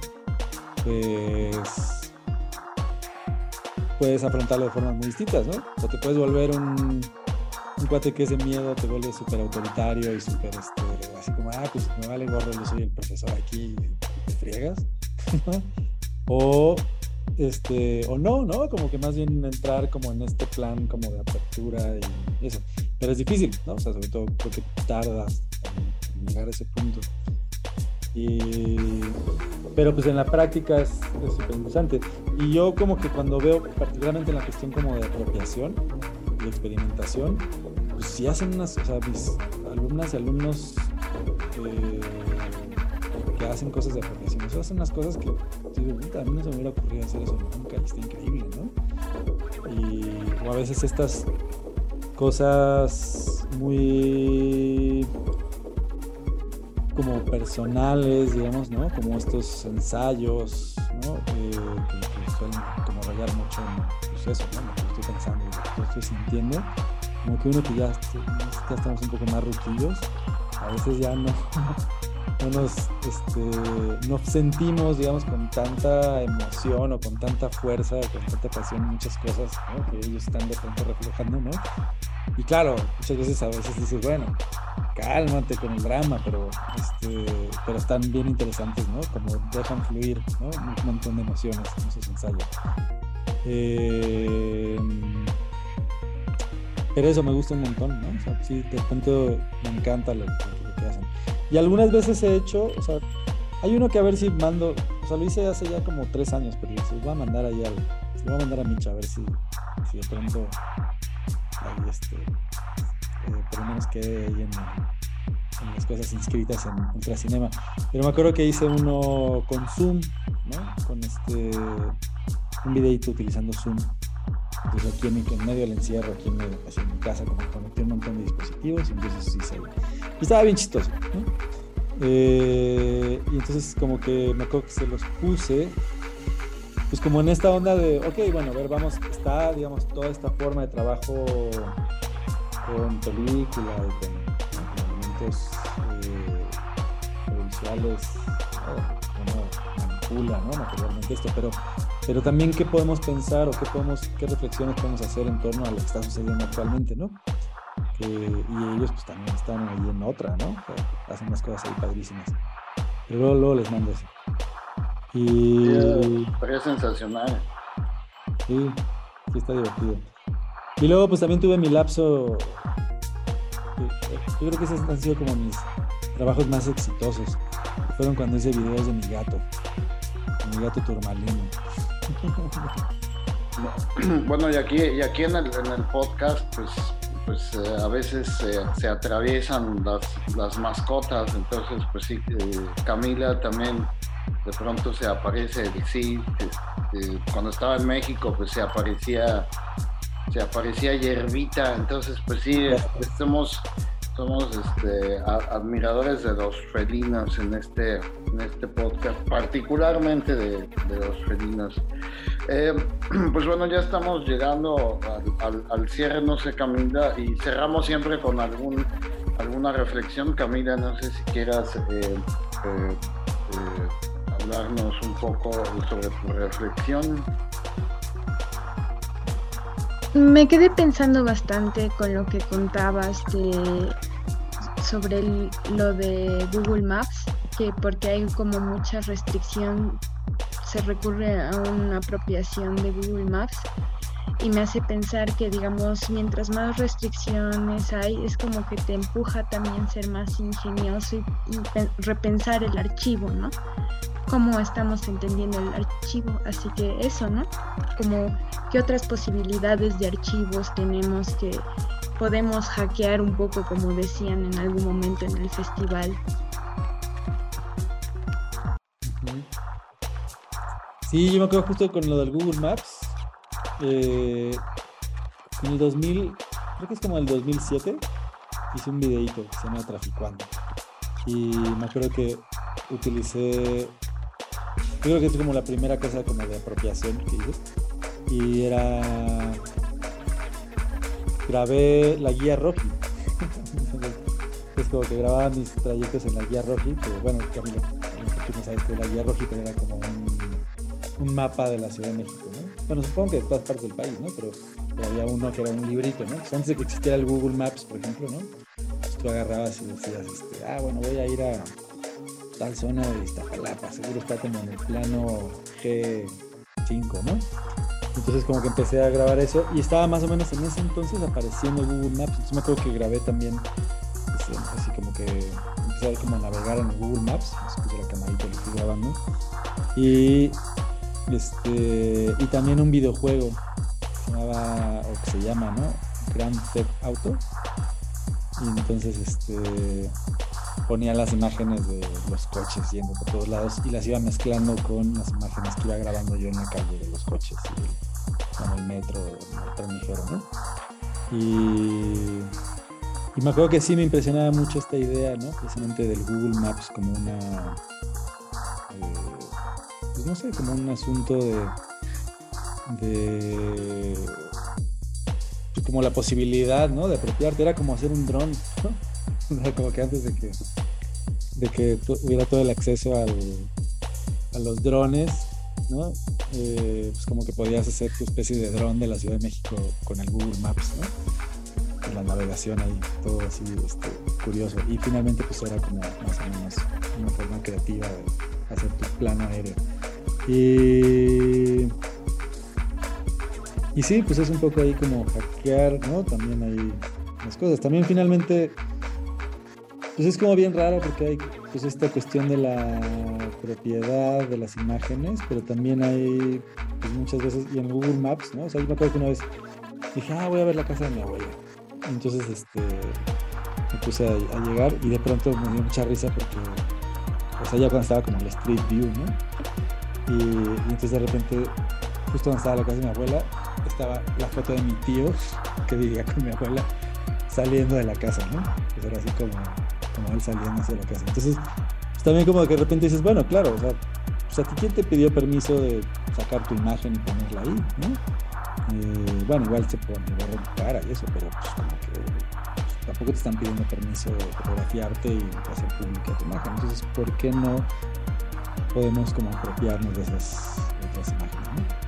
pues puedes afrontarlo de formas muy distintas, ¿no? O te puedes volver un, un cuate que ese miedo te vuelve súper autoritario y súper, este, así como, ah, pues me vale gorro, yo soy el profesor aquí, te friegas, ¿no? O, este, o no, ¿no? Como que más bien entrar como en este plan como de apertura y eso. Pero es difícil, ¿no? O sea, sobre todo creo que tardas en llegar a ese punto. Y... pero pues en la práctica es súper interesante. Y yo como que cuando veo, particularmente en la cuestión como de apropiación y experimentación, pues sí hacen unas, o sea, mis alumnas y alumnos eh, que hacen cosas de apropiación, eso hacen unas cosas que, digo, a mí no se me hubiera ocurrido hacer eso nunca, y está increíble, ¿no? Y, o a veces estas cosas muy como personales, digamos, ¿no? Como estos ensayos, ¿no? Eh, que, que suelen como rayar mucho en pues eso, ¿no? Lo que estoy pensando y lo que estoy sintiendo. Como que uno que ya, ya estamos un poco más ruquillos, a veces ya no, no nos este, no sentimos, digamos, con tanta emoción o con tanta fuerza, con tanta pasión muchas cosas, ¿no? Que ellos están de pronto reflejando, ¿no? Y claro, muchas veces a veces dices, bueno, cálmate con el drama, pero este, pero están bien interesantes, ¿no? Como dejan fluir, ¿no? Un montón de emociones en esos ensayos. Eh, pero eso me gusta un montón, ¿no? O sea, sí, de pronto me encanta lo, lo que hacen. Y algunas veces he hecho, o sea, hay uno que a ver si mando, o sea, lo hice hace ya como tres años, pero se lo voy a mandar allá, se lo voy a mandar a Micha a ver si, si de pronto ahí este, eh, por lo menos quede ahí en, en las cosas inscritas en Ultracinema. Pero me acuerdo que hice uno con Zoom, ¿no? Con este, un videito utilizando Zoom. Entonces aquí en, mi, en medio del encierro, aquí en mi, así en mi casa, como conecté un montón de dispositivos y entonces sí se... Y estaba bien chistoso, ¿no? Eh, y entonces como que me acuerdo que se los puse, pues como en esta onda de, ok, bueno, a ver, vamos, está, digamos, toda esta forma de trabajo con película y con, con elementos eh, visuales, ¿no? Uno manipula, ¿no? Materialmente esto, pero... pero también qué podemos pensar o qué podemos, qué reflexiones podemos hacer en torno a lo que está sucediendo actualmente, ¿no? Que, y ellos pues también están ahí en otra, ¿no? O sea, hacen unas cosas ahí padrísimas. Pero luego, luego les mando eso. Y... Estaría sensacional. Sí, sí está divertido. Y luego pues también tuve mi lapso, yo creo que esos han sido como mis trabajos más exitosos. Fueron cuando hice videos de mi gato, de mi gato turmalino. Bueno, y aquí, y aquí en, el, en el podcast, pues, pues eh, a veces eh, se atraviesan las, las mascotas, entonces, pues sí, eh, Camila también de pronto se aparece, sí, eh, cuando estaba en México, pues se aparecía, se aparecía Hierbita, entonces, pues sí, eh, somos... Somos este, a, admiradores de los felinos en este, en este podcast, particularmente de, de los felinos. Eh, pues bueno, ya estamos llegando al, al, al cierre, no sé, Camila, y cerramos siempre con algún, alguna reflexión. Camila, no sé si quieras eh, eh, eh, hablarnos un poco sobre tu reflexión. Me quedé pensando bastante con lo que contabas de, sobre el, lo de Google Maps, que porque hay como mucha restricción se recurre a una apropiación de Google Maps, y me hace pensar que, digamos, mientras más restricciones hay, es como que te empuja también a ser más ingenioso y, y pe- repensar el archivo, ¿no? Cómo estamos entendiendo el archivo, así que eso, ¿no? Como qué otras posibilidades de archivos tenemos que podemos hackear un poco, como decían en algún momento en el festival. Sí, yo me acuerdo justo con lo del Google Maps. Eh, en el dos mil, creo que es como el dos mil siete, hice un videíto que se llama Traficando. Y me acuerdo que utilicé, yo creo que es como la primera cosa como de apropiación que hice. Y era, grabé la guía Roji. Es como que grababa mis trayectos en la guía Roji, que bueno, Camilo, tú no sabes que la guía Roji era como un, un mapa de la Ciudad de México, ¿no? Bueno, supongo que de todas partes del país, ¿no? Pero, pero había uno que era un librito, ¿no? Entonces, antes de que existiera el Google Maps, por ejemplo, ¿no? Pues tú agarrabas y decías, este, ah, bueno, voy a ir a tal zona de Iztapalapa, seguro está como en el plano G cinco, ¿no? Entonces como que empecé a grabar eso y estaba más o menos en ese entonces apareciendo Google Maps. Entonces me acuerdo que grabé también así, así como que empecé a como a navegar en Google Maps, me puse la camarita y lo fui grabando. Y este y también un videojuego que se llamaba, o que se llama, ¿no? Grand Theft Auto. Y entonces este ponía las imágenes de los coches yendo por todos lados y las iba mezclando con las imágenes que iba grabando yo en la calle de los coches y en el metro, en el tren ligero, ¿no? Y, y me acuerdo que sí me impresionaba mucho esta idea, ¿no? Precisamente del Google Maps como una, eh, pues no sé, como un asunto de, de pues como la posibilidad, ¿no? De apropiarte, era como hacer un dron, ¿no? Como que antes de que de que tu, hubiera todo el acceso al, a los drones, ¿no? Eh, pues como que podías hacer tu especie de dron de la Ciudad de México con el Google Maps, ¿no? Con la navegación ahí, todo así este, curioso. Y finalmente pues era como más o menos una forma creativa de hacer tu plano aéreo. Y... Y sí, pues es un poco ahí como hackear, ¿no? También hay las cosas. También finalmente, pues es como bien raro porque hay pues esta cuestión de la propiedad de las imágenes, pero también hay pues muchas veces, y en Google Maps, ¿no? O sea, yo me acuerdo que una vez dije, ah, voy a ver la casa de mi abuela. Entonces, este, me puse a, a llegar y de pronto me dio mucha risa porque, o sea, ya cuando estaba como en el Street View, ¿no? Y, y entonces de repente, justo donde estaba la casa de mi abuela, estaba la foto de mi tío que vivía con mi abuela saliendo de la casa, ¿no? Pues era así como, como él saliendo hacia la casa. Entonces, pues también como que de repente dices, bueno, claro, o sea, pues a ti quién te pidió permiso de sacar tu imagen y ponerla ahí, ¿no? Eh, bueno, igual se pone borrar tu cara y eso, pero pues como que pues, tampoco te están pidiendo permiso de fotografiarte y hacer pública tu imagen. Entonces, ¿por qué no podemos como apropiarnos de esas, de esas imágenes, ¿no?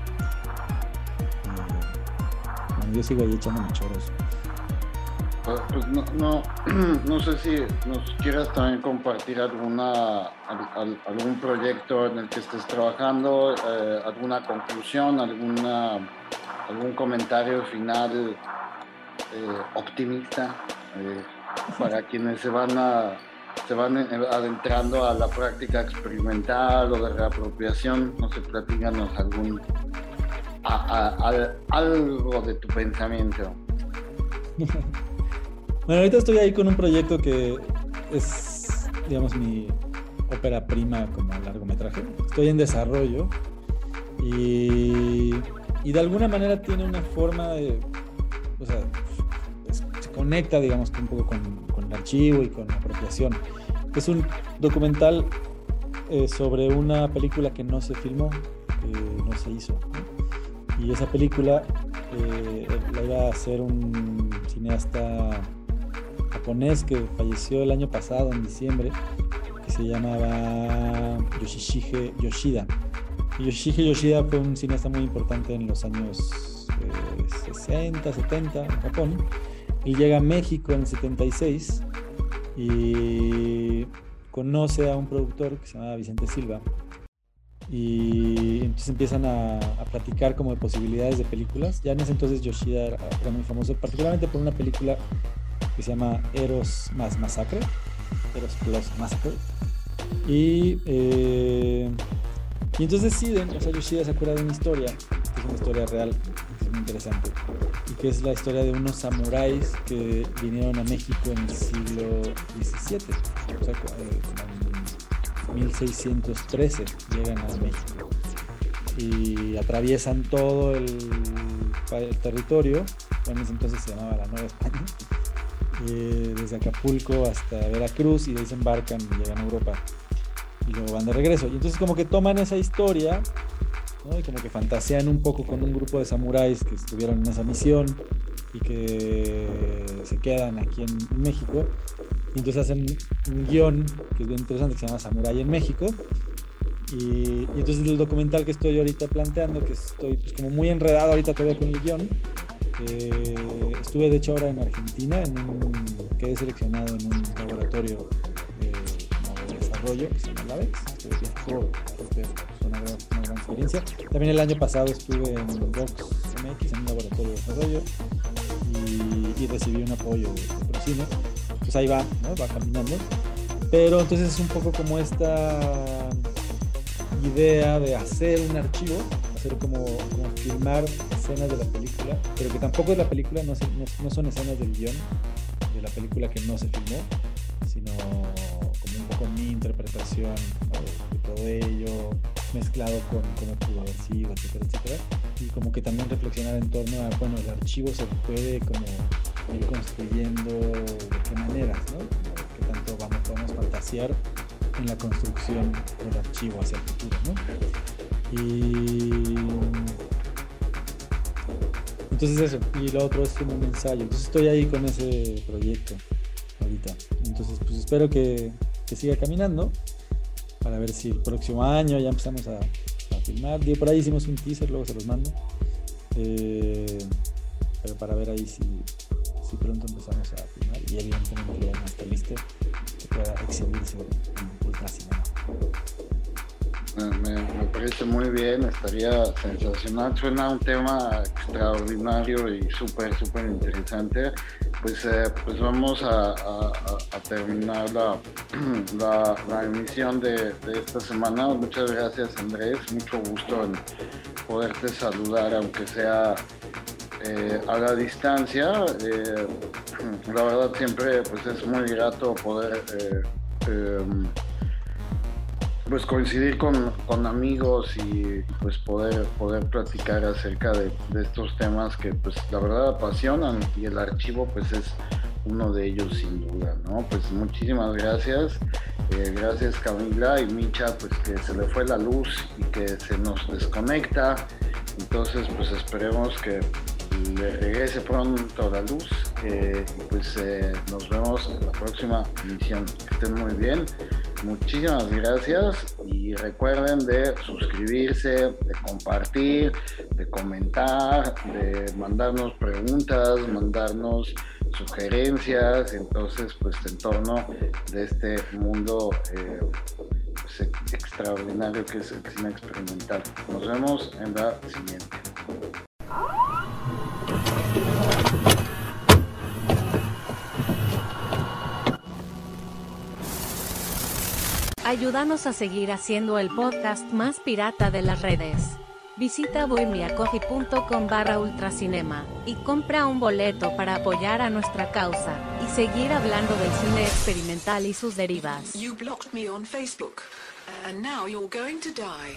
Yo sigo ahí echándome choros. Pues no, no, no sé si nos quieras también compartir alguna al, al, algún proyecto en el que estés trabajando, eh, alguna conclusión, alguna algún comentario final eh, optimista eh, para quienes se van a se van adentrando a la práctica experimental o de reapropiación. No sé, platícanos algún A, a, a, algo de tu pensamiento. Bueno, ahorita estoy ahí con un proyecto que es, digamos, mi ópera prima como largometraje. Estoy en desarrollo y, y de alguna manera tiene una forma de, o sea, es, se conecta, digamos, un poco con, con el archivo y con la apropiación. Es un documental eh, sobre una película que no se filmó, que no se hizo, ¿no? Y esa película eh, la iba a hacer un cineasta japonés que falleció el año pasado, en diciembre, que se llamaba Yoshihide Yoshida. Y Yoshihide Yoshida fue un cineasta muy importante en los años eh, sesenta, setenta en Japón. Y llega a México en el setenta y seis y conoce a un productor que se llama Vicente Silva. Y entonces empiezan a, a platicar como de posibilidades de películas. Ya en ese entonces Yoshida era, era muy famoso, particularmente por una película que se llama Eros más Masacre, Eros Plus Massacre. Y, eh, y entonces deciden, o sea, Yoshida se acuerda de una historia, que es una historia real, que es muy interesante, y que es la historia de unos samuráis que vinieron a México en el siglo diecisiete, o sea, eh, mil seiscientos trece llegan a México y atraviesan todo el, el territorio. Bueno, en ese entonces se llamaba la Nueva España, eh, desde Acapulco hasta Veracruz, y de ahí se embarcan y llegan a Europa y luego van de regreso. Y entonces como que toman esa historia, ¿no? Y como que fantasean un poco con un grupo de samuráis que estuvieron en esa misión y que se quedan aquí en, en México. Y entonces hacen un guión que es bien interesante, que se llama Samurai en México. Y, y entonces el documental que estoy ahorita planteando, que estoy pues como muy enredado ahorita todavía con el guión, eh, estuve de hecho ahora en Argentina, en un, quedé seleccionado en un laboratorio de, como de desarrollo que se llama LAVEX. Estuve viajando, fue una gran, una gran experiencia. También el año pasado estuve en Vox M X, en un laboratorio de desarrollo, y, y recibí un apoyo de patrocinio. Pues ahí va, ¿no? Va caminando. Pero entonces es un poco como esta idea de hacer un archivo, hacer como, como filmar escenas de la película, pero que tampoco es la película, no, se, no, no son escenas del guión de la película que no se filmó, sino como un poco mi interpretación, ¿no? de, de todo ello, mezclado con cómo pudo haber sido, etcétera, etcétera. Y como que también reflexionar en torno a, bueno, el archivo se puede como ir construyendo de qué maneras, ¿no? Qué tanto vamos, podemos fantasear en la construcción del archivo hacia el futuro, ¿no? Y entonces eso, y lo otro es como un ensayo. Entonces estoy ahí con ese proyecto ahorita. Entonces pues espero que, que siga caminando, para ver si el próximo año ya empezamos a, a filmar. Y por ahí hicimos un teaser, luego se los mando. Eh, pero para ver ahí si, si pronto empezamos a filmar y evidentemente que ya no esté listo, que pueda exhibirse en Ultracinema. Me, me parece muy bien, estaría sensacional, suena un tema extraordinario y súper, súper interesante. Pues, eh, pues vamos a, a, a terminar la, la, la emisión de, de esta semana. Muchas gracias, Andrés, mucho gusto en poderte saludar, aunque sea eh, a la distancia. Eh, la verdad siempre pues, es muy grato poder eh, eh, pues coincidir con, con amigos y pues poder, poder platicar acerca de, de estos temas que pues la verdad apasionan, y el archivo pues es uno de ellos sin duda, ¿no? Pues muchísimas gracias, eh, gracias Camila y Micha, pues que se le fue la luz y que se nos desconecta, entonces pues esperemos que le regrese pronto la luz, eh, y pues eh, nos vemos en la próxima emisión. Que estén muy bien, muchísimas gracias y recuerden de suscribirse, de compartir, de comentar, de mandarnos preguntas, mandarnos sugerencias, entonces pues en torno de este mundo eh, pues, extraordinario que es el cine experimental. Nos vemos en la siguiente. Ayúdanos a seguir haciendo el podcast más pirata de las redes. Visita buymeacoffee.com barra ultracinema y compra un boleto para apoyar a nuestra causa y seguir hablando del cine experimental y sus derivas. You blocked me on Facebook, and now you're going to die.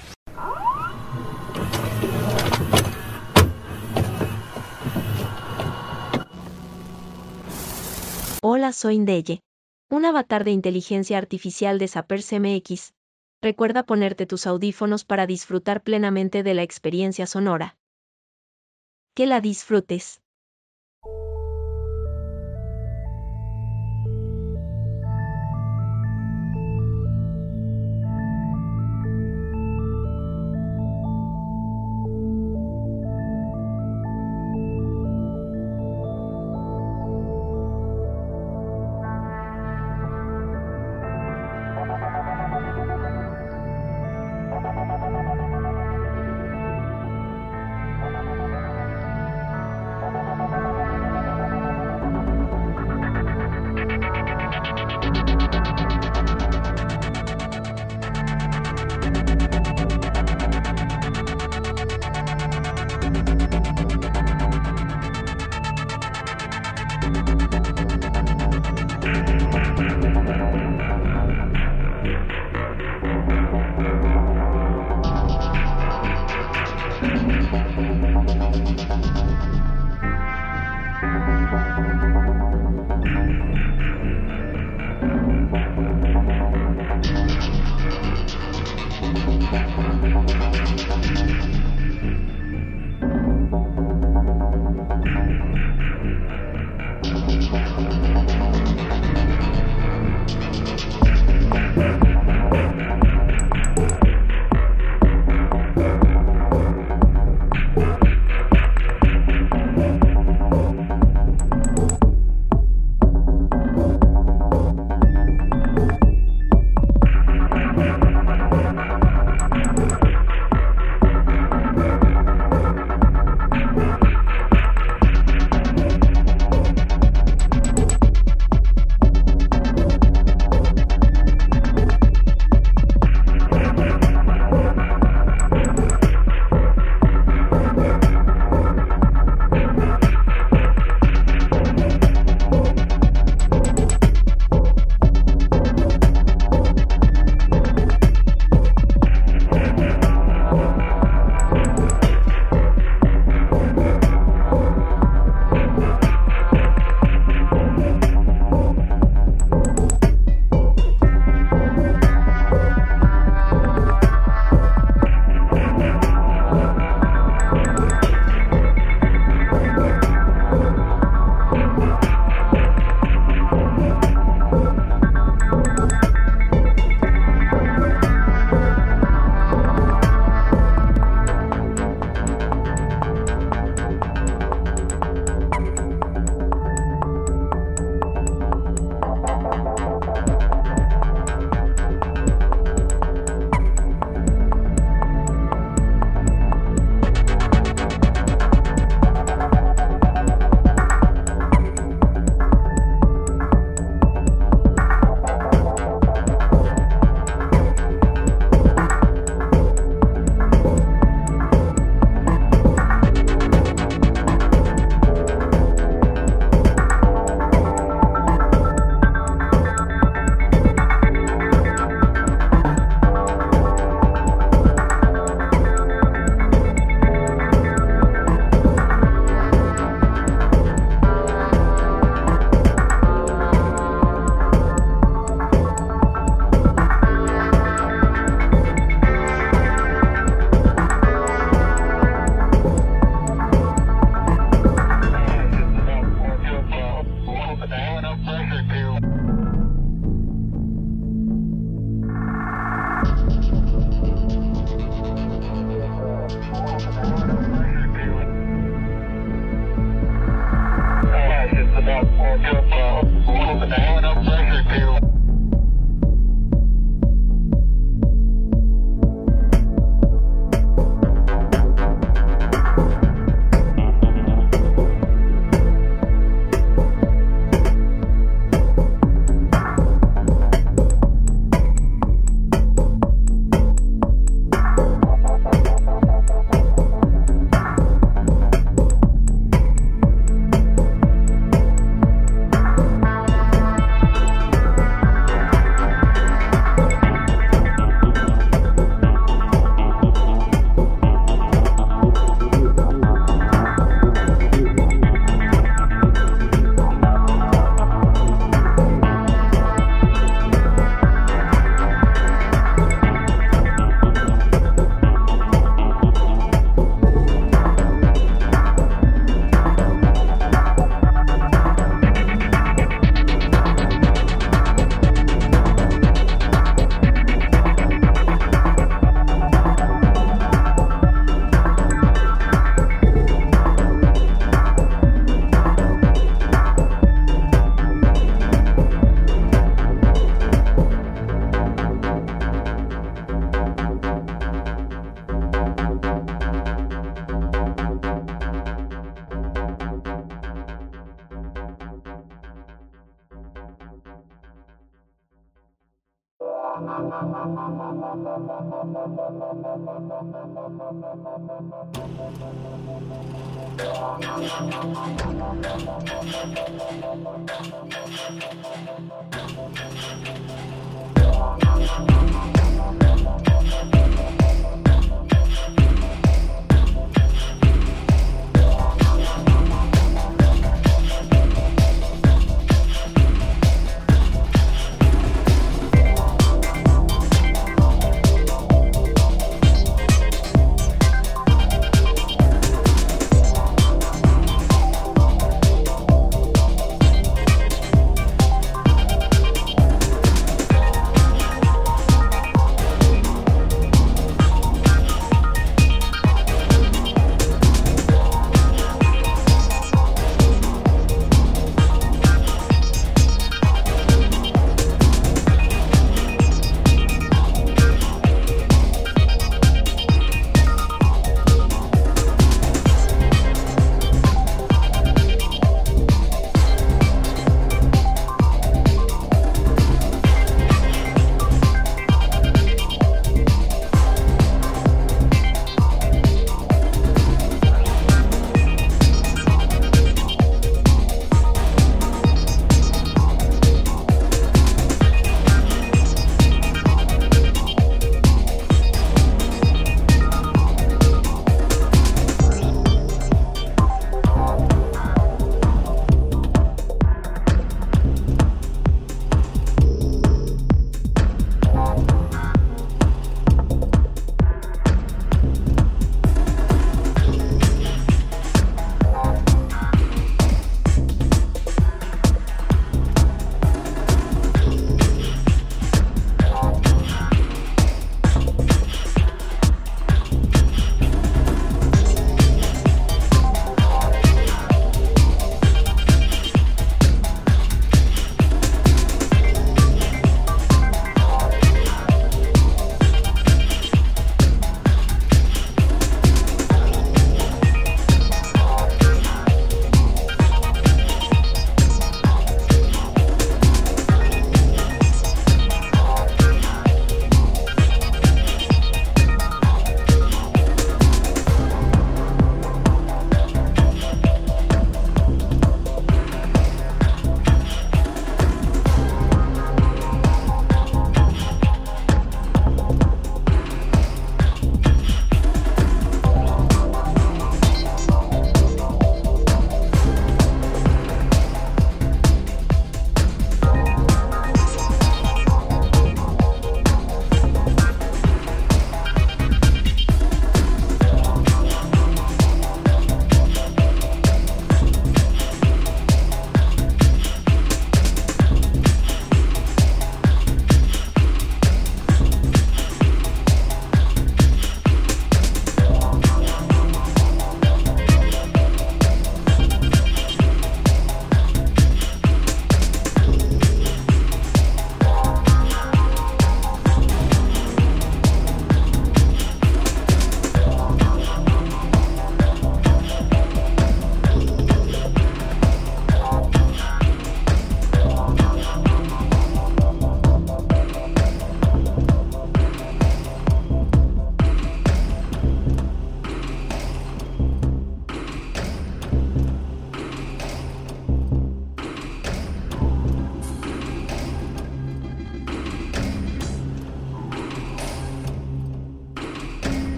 Hola, soy Ndeye, un avatar de inteligencia artificial de Zappers M X. Recuerda ponerte tus audífonos para disfrutar plenamente de la experiencia sonora. Que la disfrutes.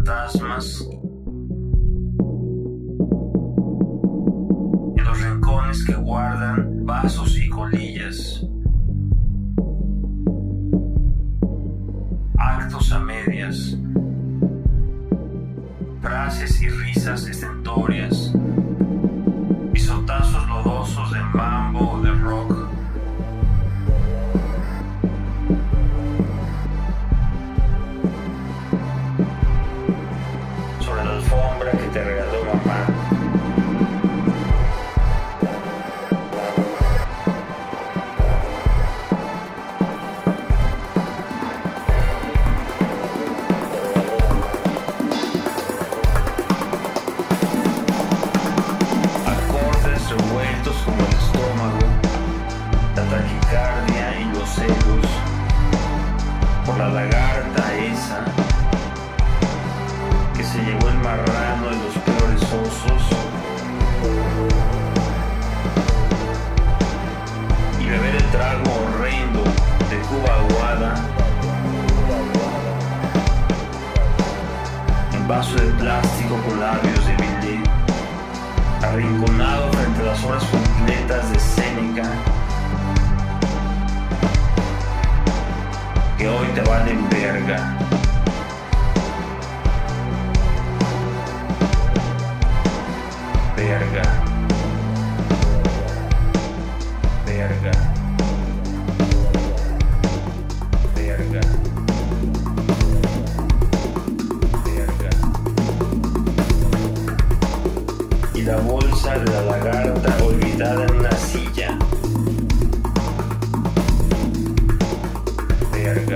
fantasmas en los rincones que guardan vasos y colillas, actos a medias, frases y risas estentorias, pisotazos lodosos de mambo o de rock. Sobre la alfombra que te regaló mamá. Acordes revueltos como el estómago, la taquicardia y los celos, por la lagarta esa que se llevó el marrano y los peores osos, y beber el trago horrendo de Cuba aguada en vaso de plástico con labios de billet, arrinconado frente a las horas completas de Séneca que hoy te valen verga. Verga. Verga. Verga. Verga. Y la bolsa de la lagarta olvidada en una silla. Verga.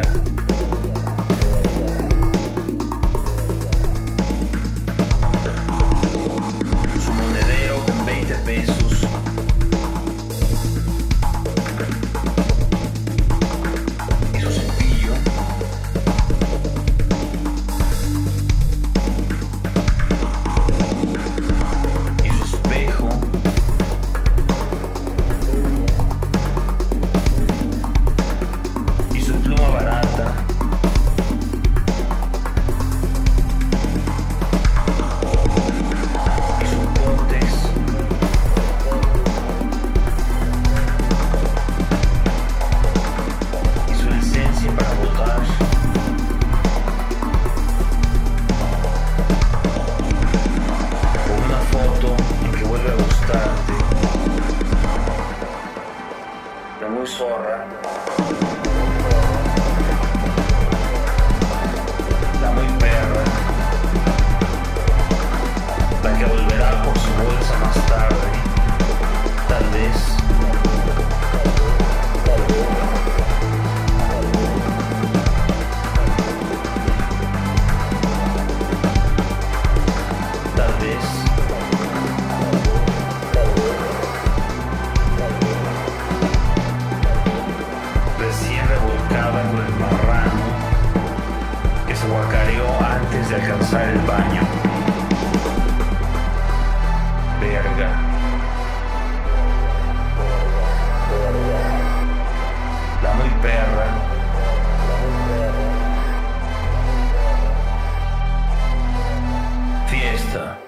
Su monedero con veinte pesos. Y su cepillo. Y su espejo. Y su pluma barata. Y su cótex. Y su licencia para votar. O una foto en que vuelve a gustarte. La muy zorra. La muy perra. La que volverá por su bolsa más tarde. Tal vez. Tal vez. Recién revolcada con el marrano que se guacareó antes de alcanzar el baño. Verga. La muy perra. Fiesta.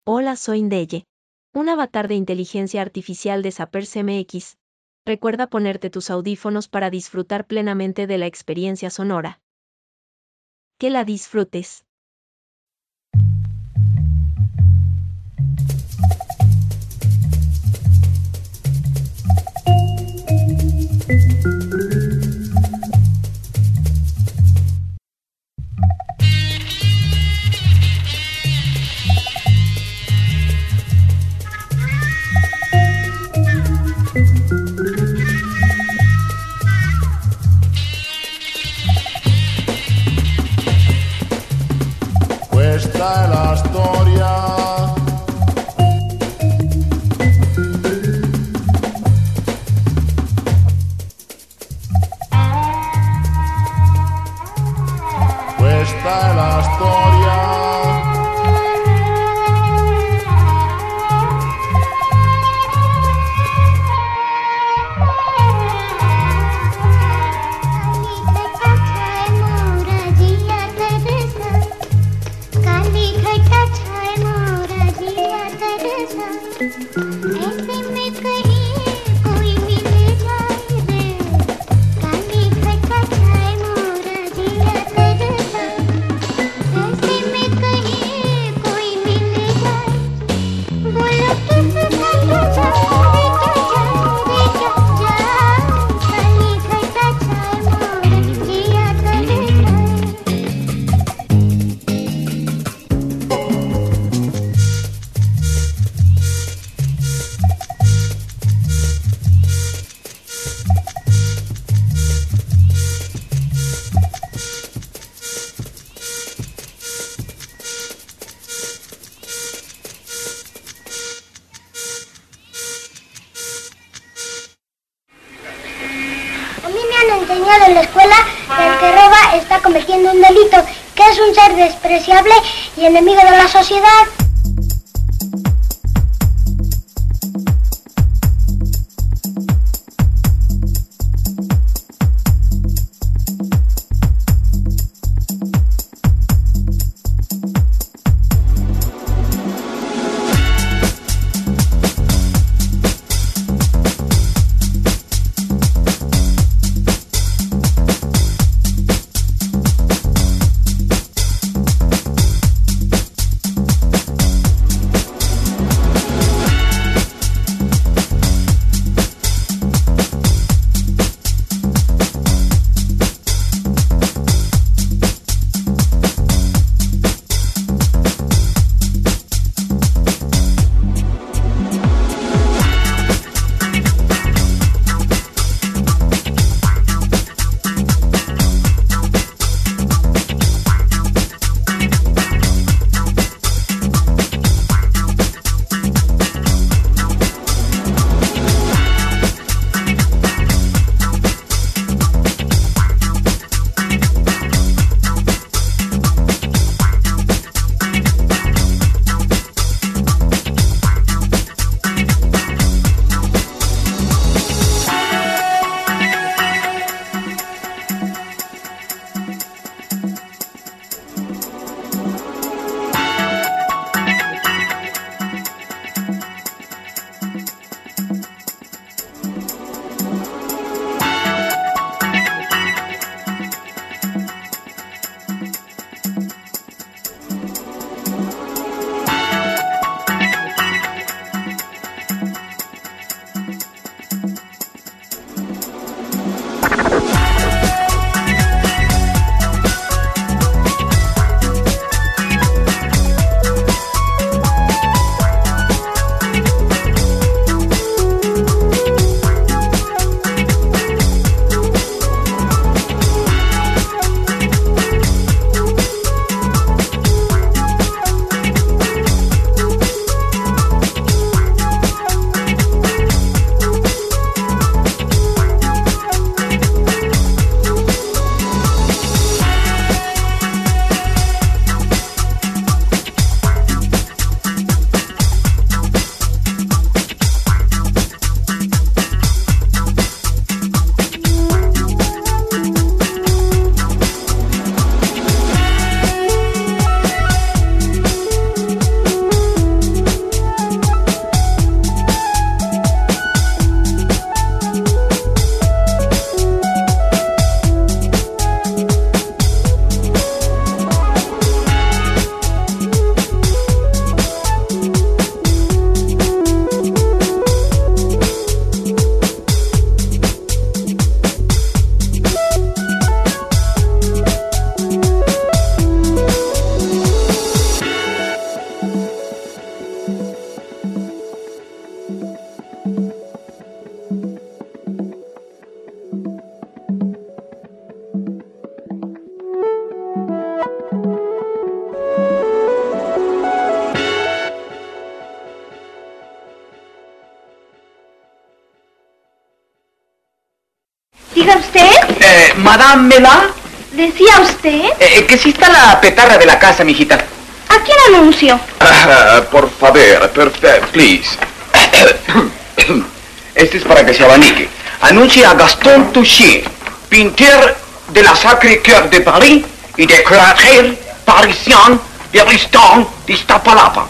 Hola, soy Ndeye, un avatar de inteligencia artificial de Zaper C M X. Recuerda ponerte tus audífonos para disfrutar plenamente de la experiencia sonora. Que la disfrutes. Questa è la storia Questa è la storia en la escuela que el que roba está cometiendo un delito, que es un ser despreciable y enemigo de la sociedad. Diga usted. Eh, Madame Mela. ¿Decía usted? Eh, que si está la petarra de la casa, mijita. Aquí el anuncio. Ah, por favor, perfecto, please. Este es para que se abanique. Anuncia a Gaston Touché, pintor de la Sacré-Cœur de París y decorateur parisien de Riston de Iztapalapa.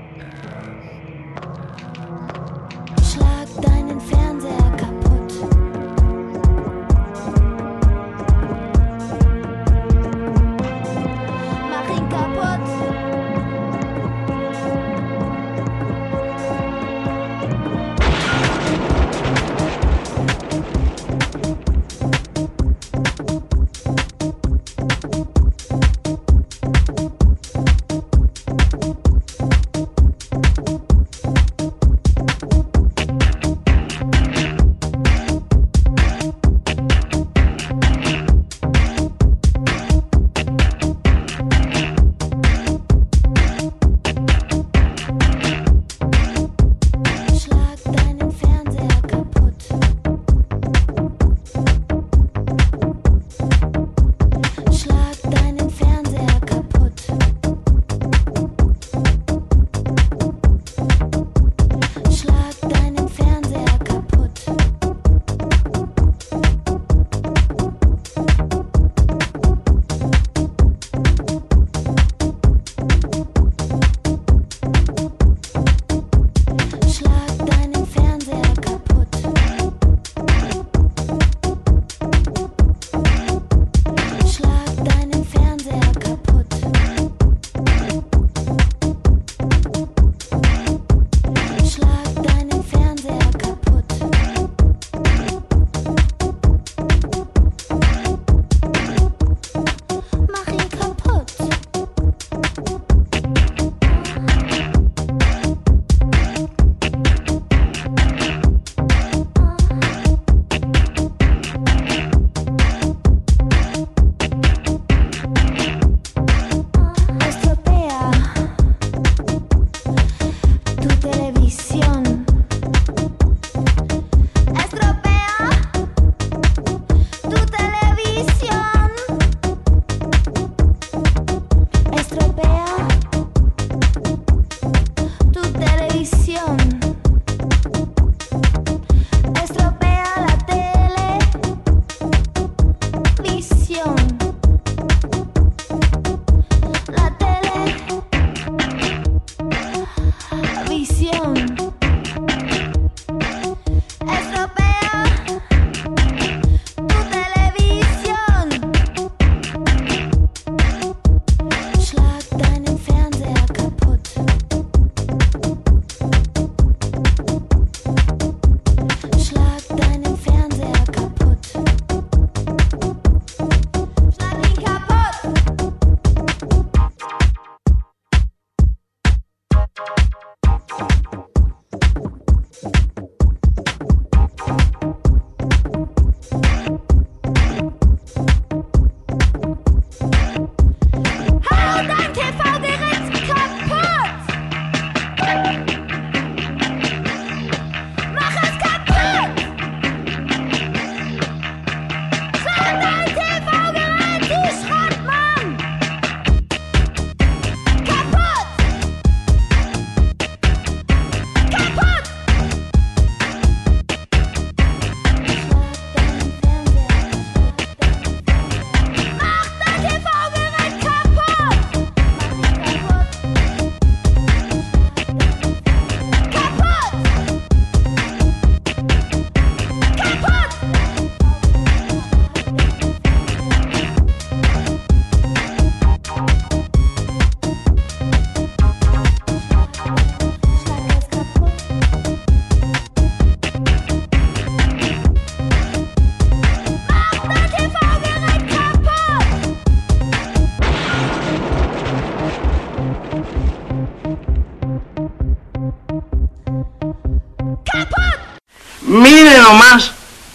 Mire nomás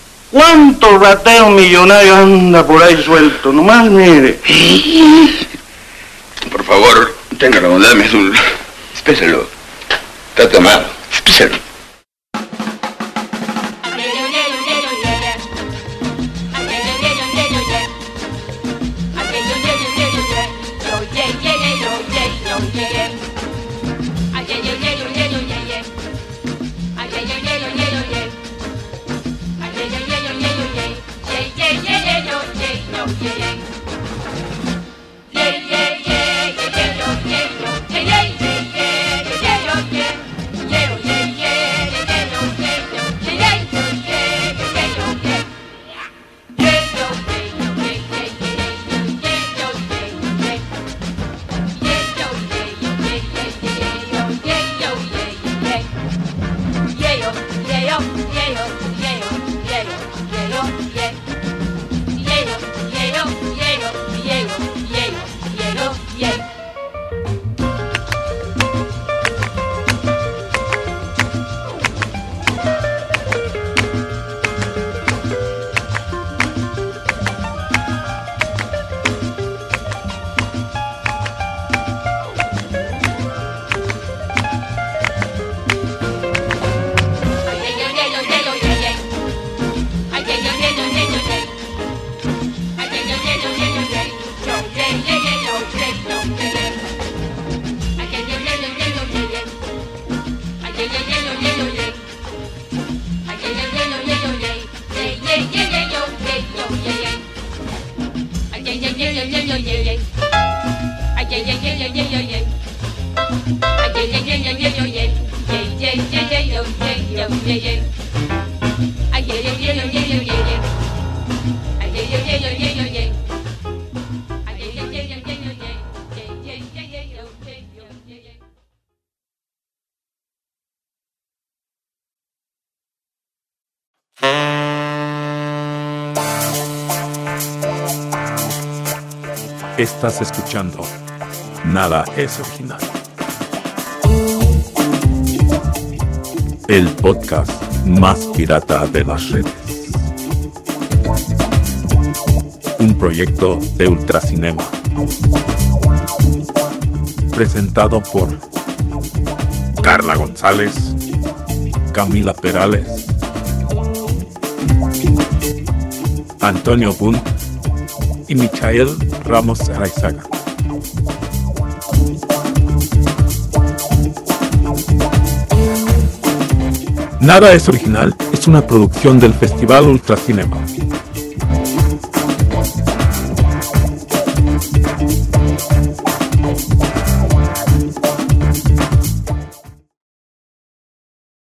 cuánto rateo millonario anda por ahí suelto. Nomás mire. Por favor, tenga la bondad, me un... Espéselo. Está tomado. Espéselo. Estás escuchando Nada es Original, el podcast más pirata de las redes. Un proyecto de Ultracinema, presentado por Carla González, Camila Perales, Antonio Bunt y Michael Ramos Araizaga. Nada es Original es una producción del Festival Ultracinema.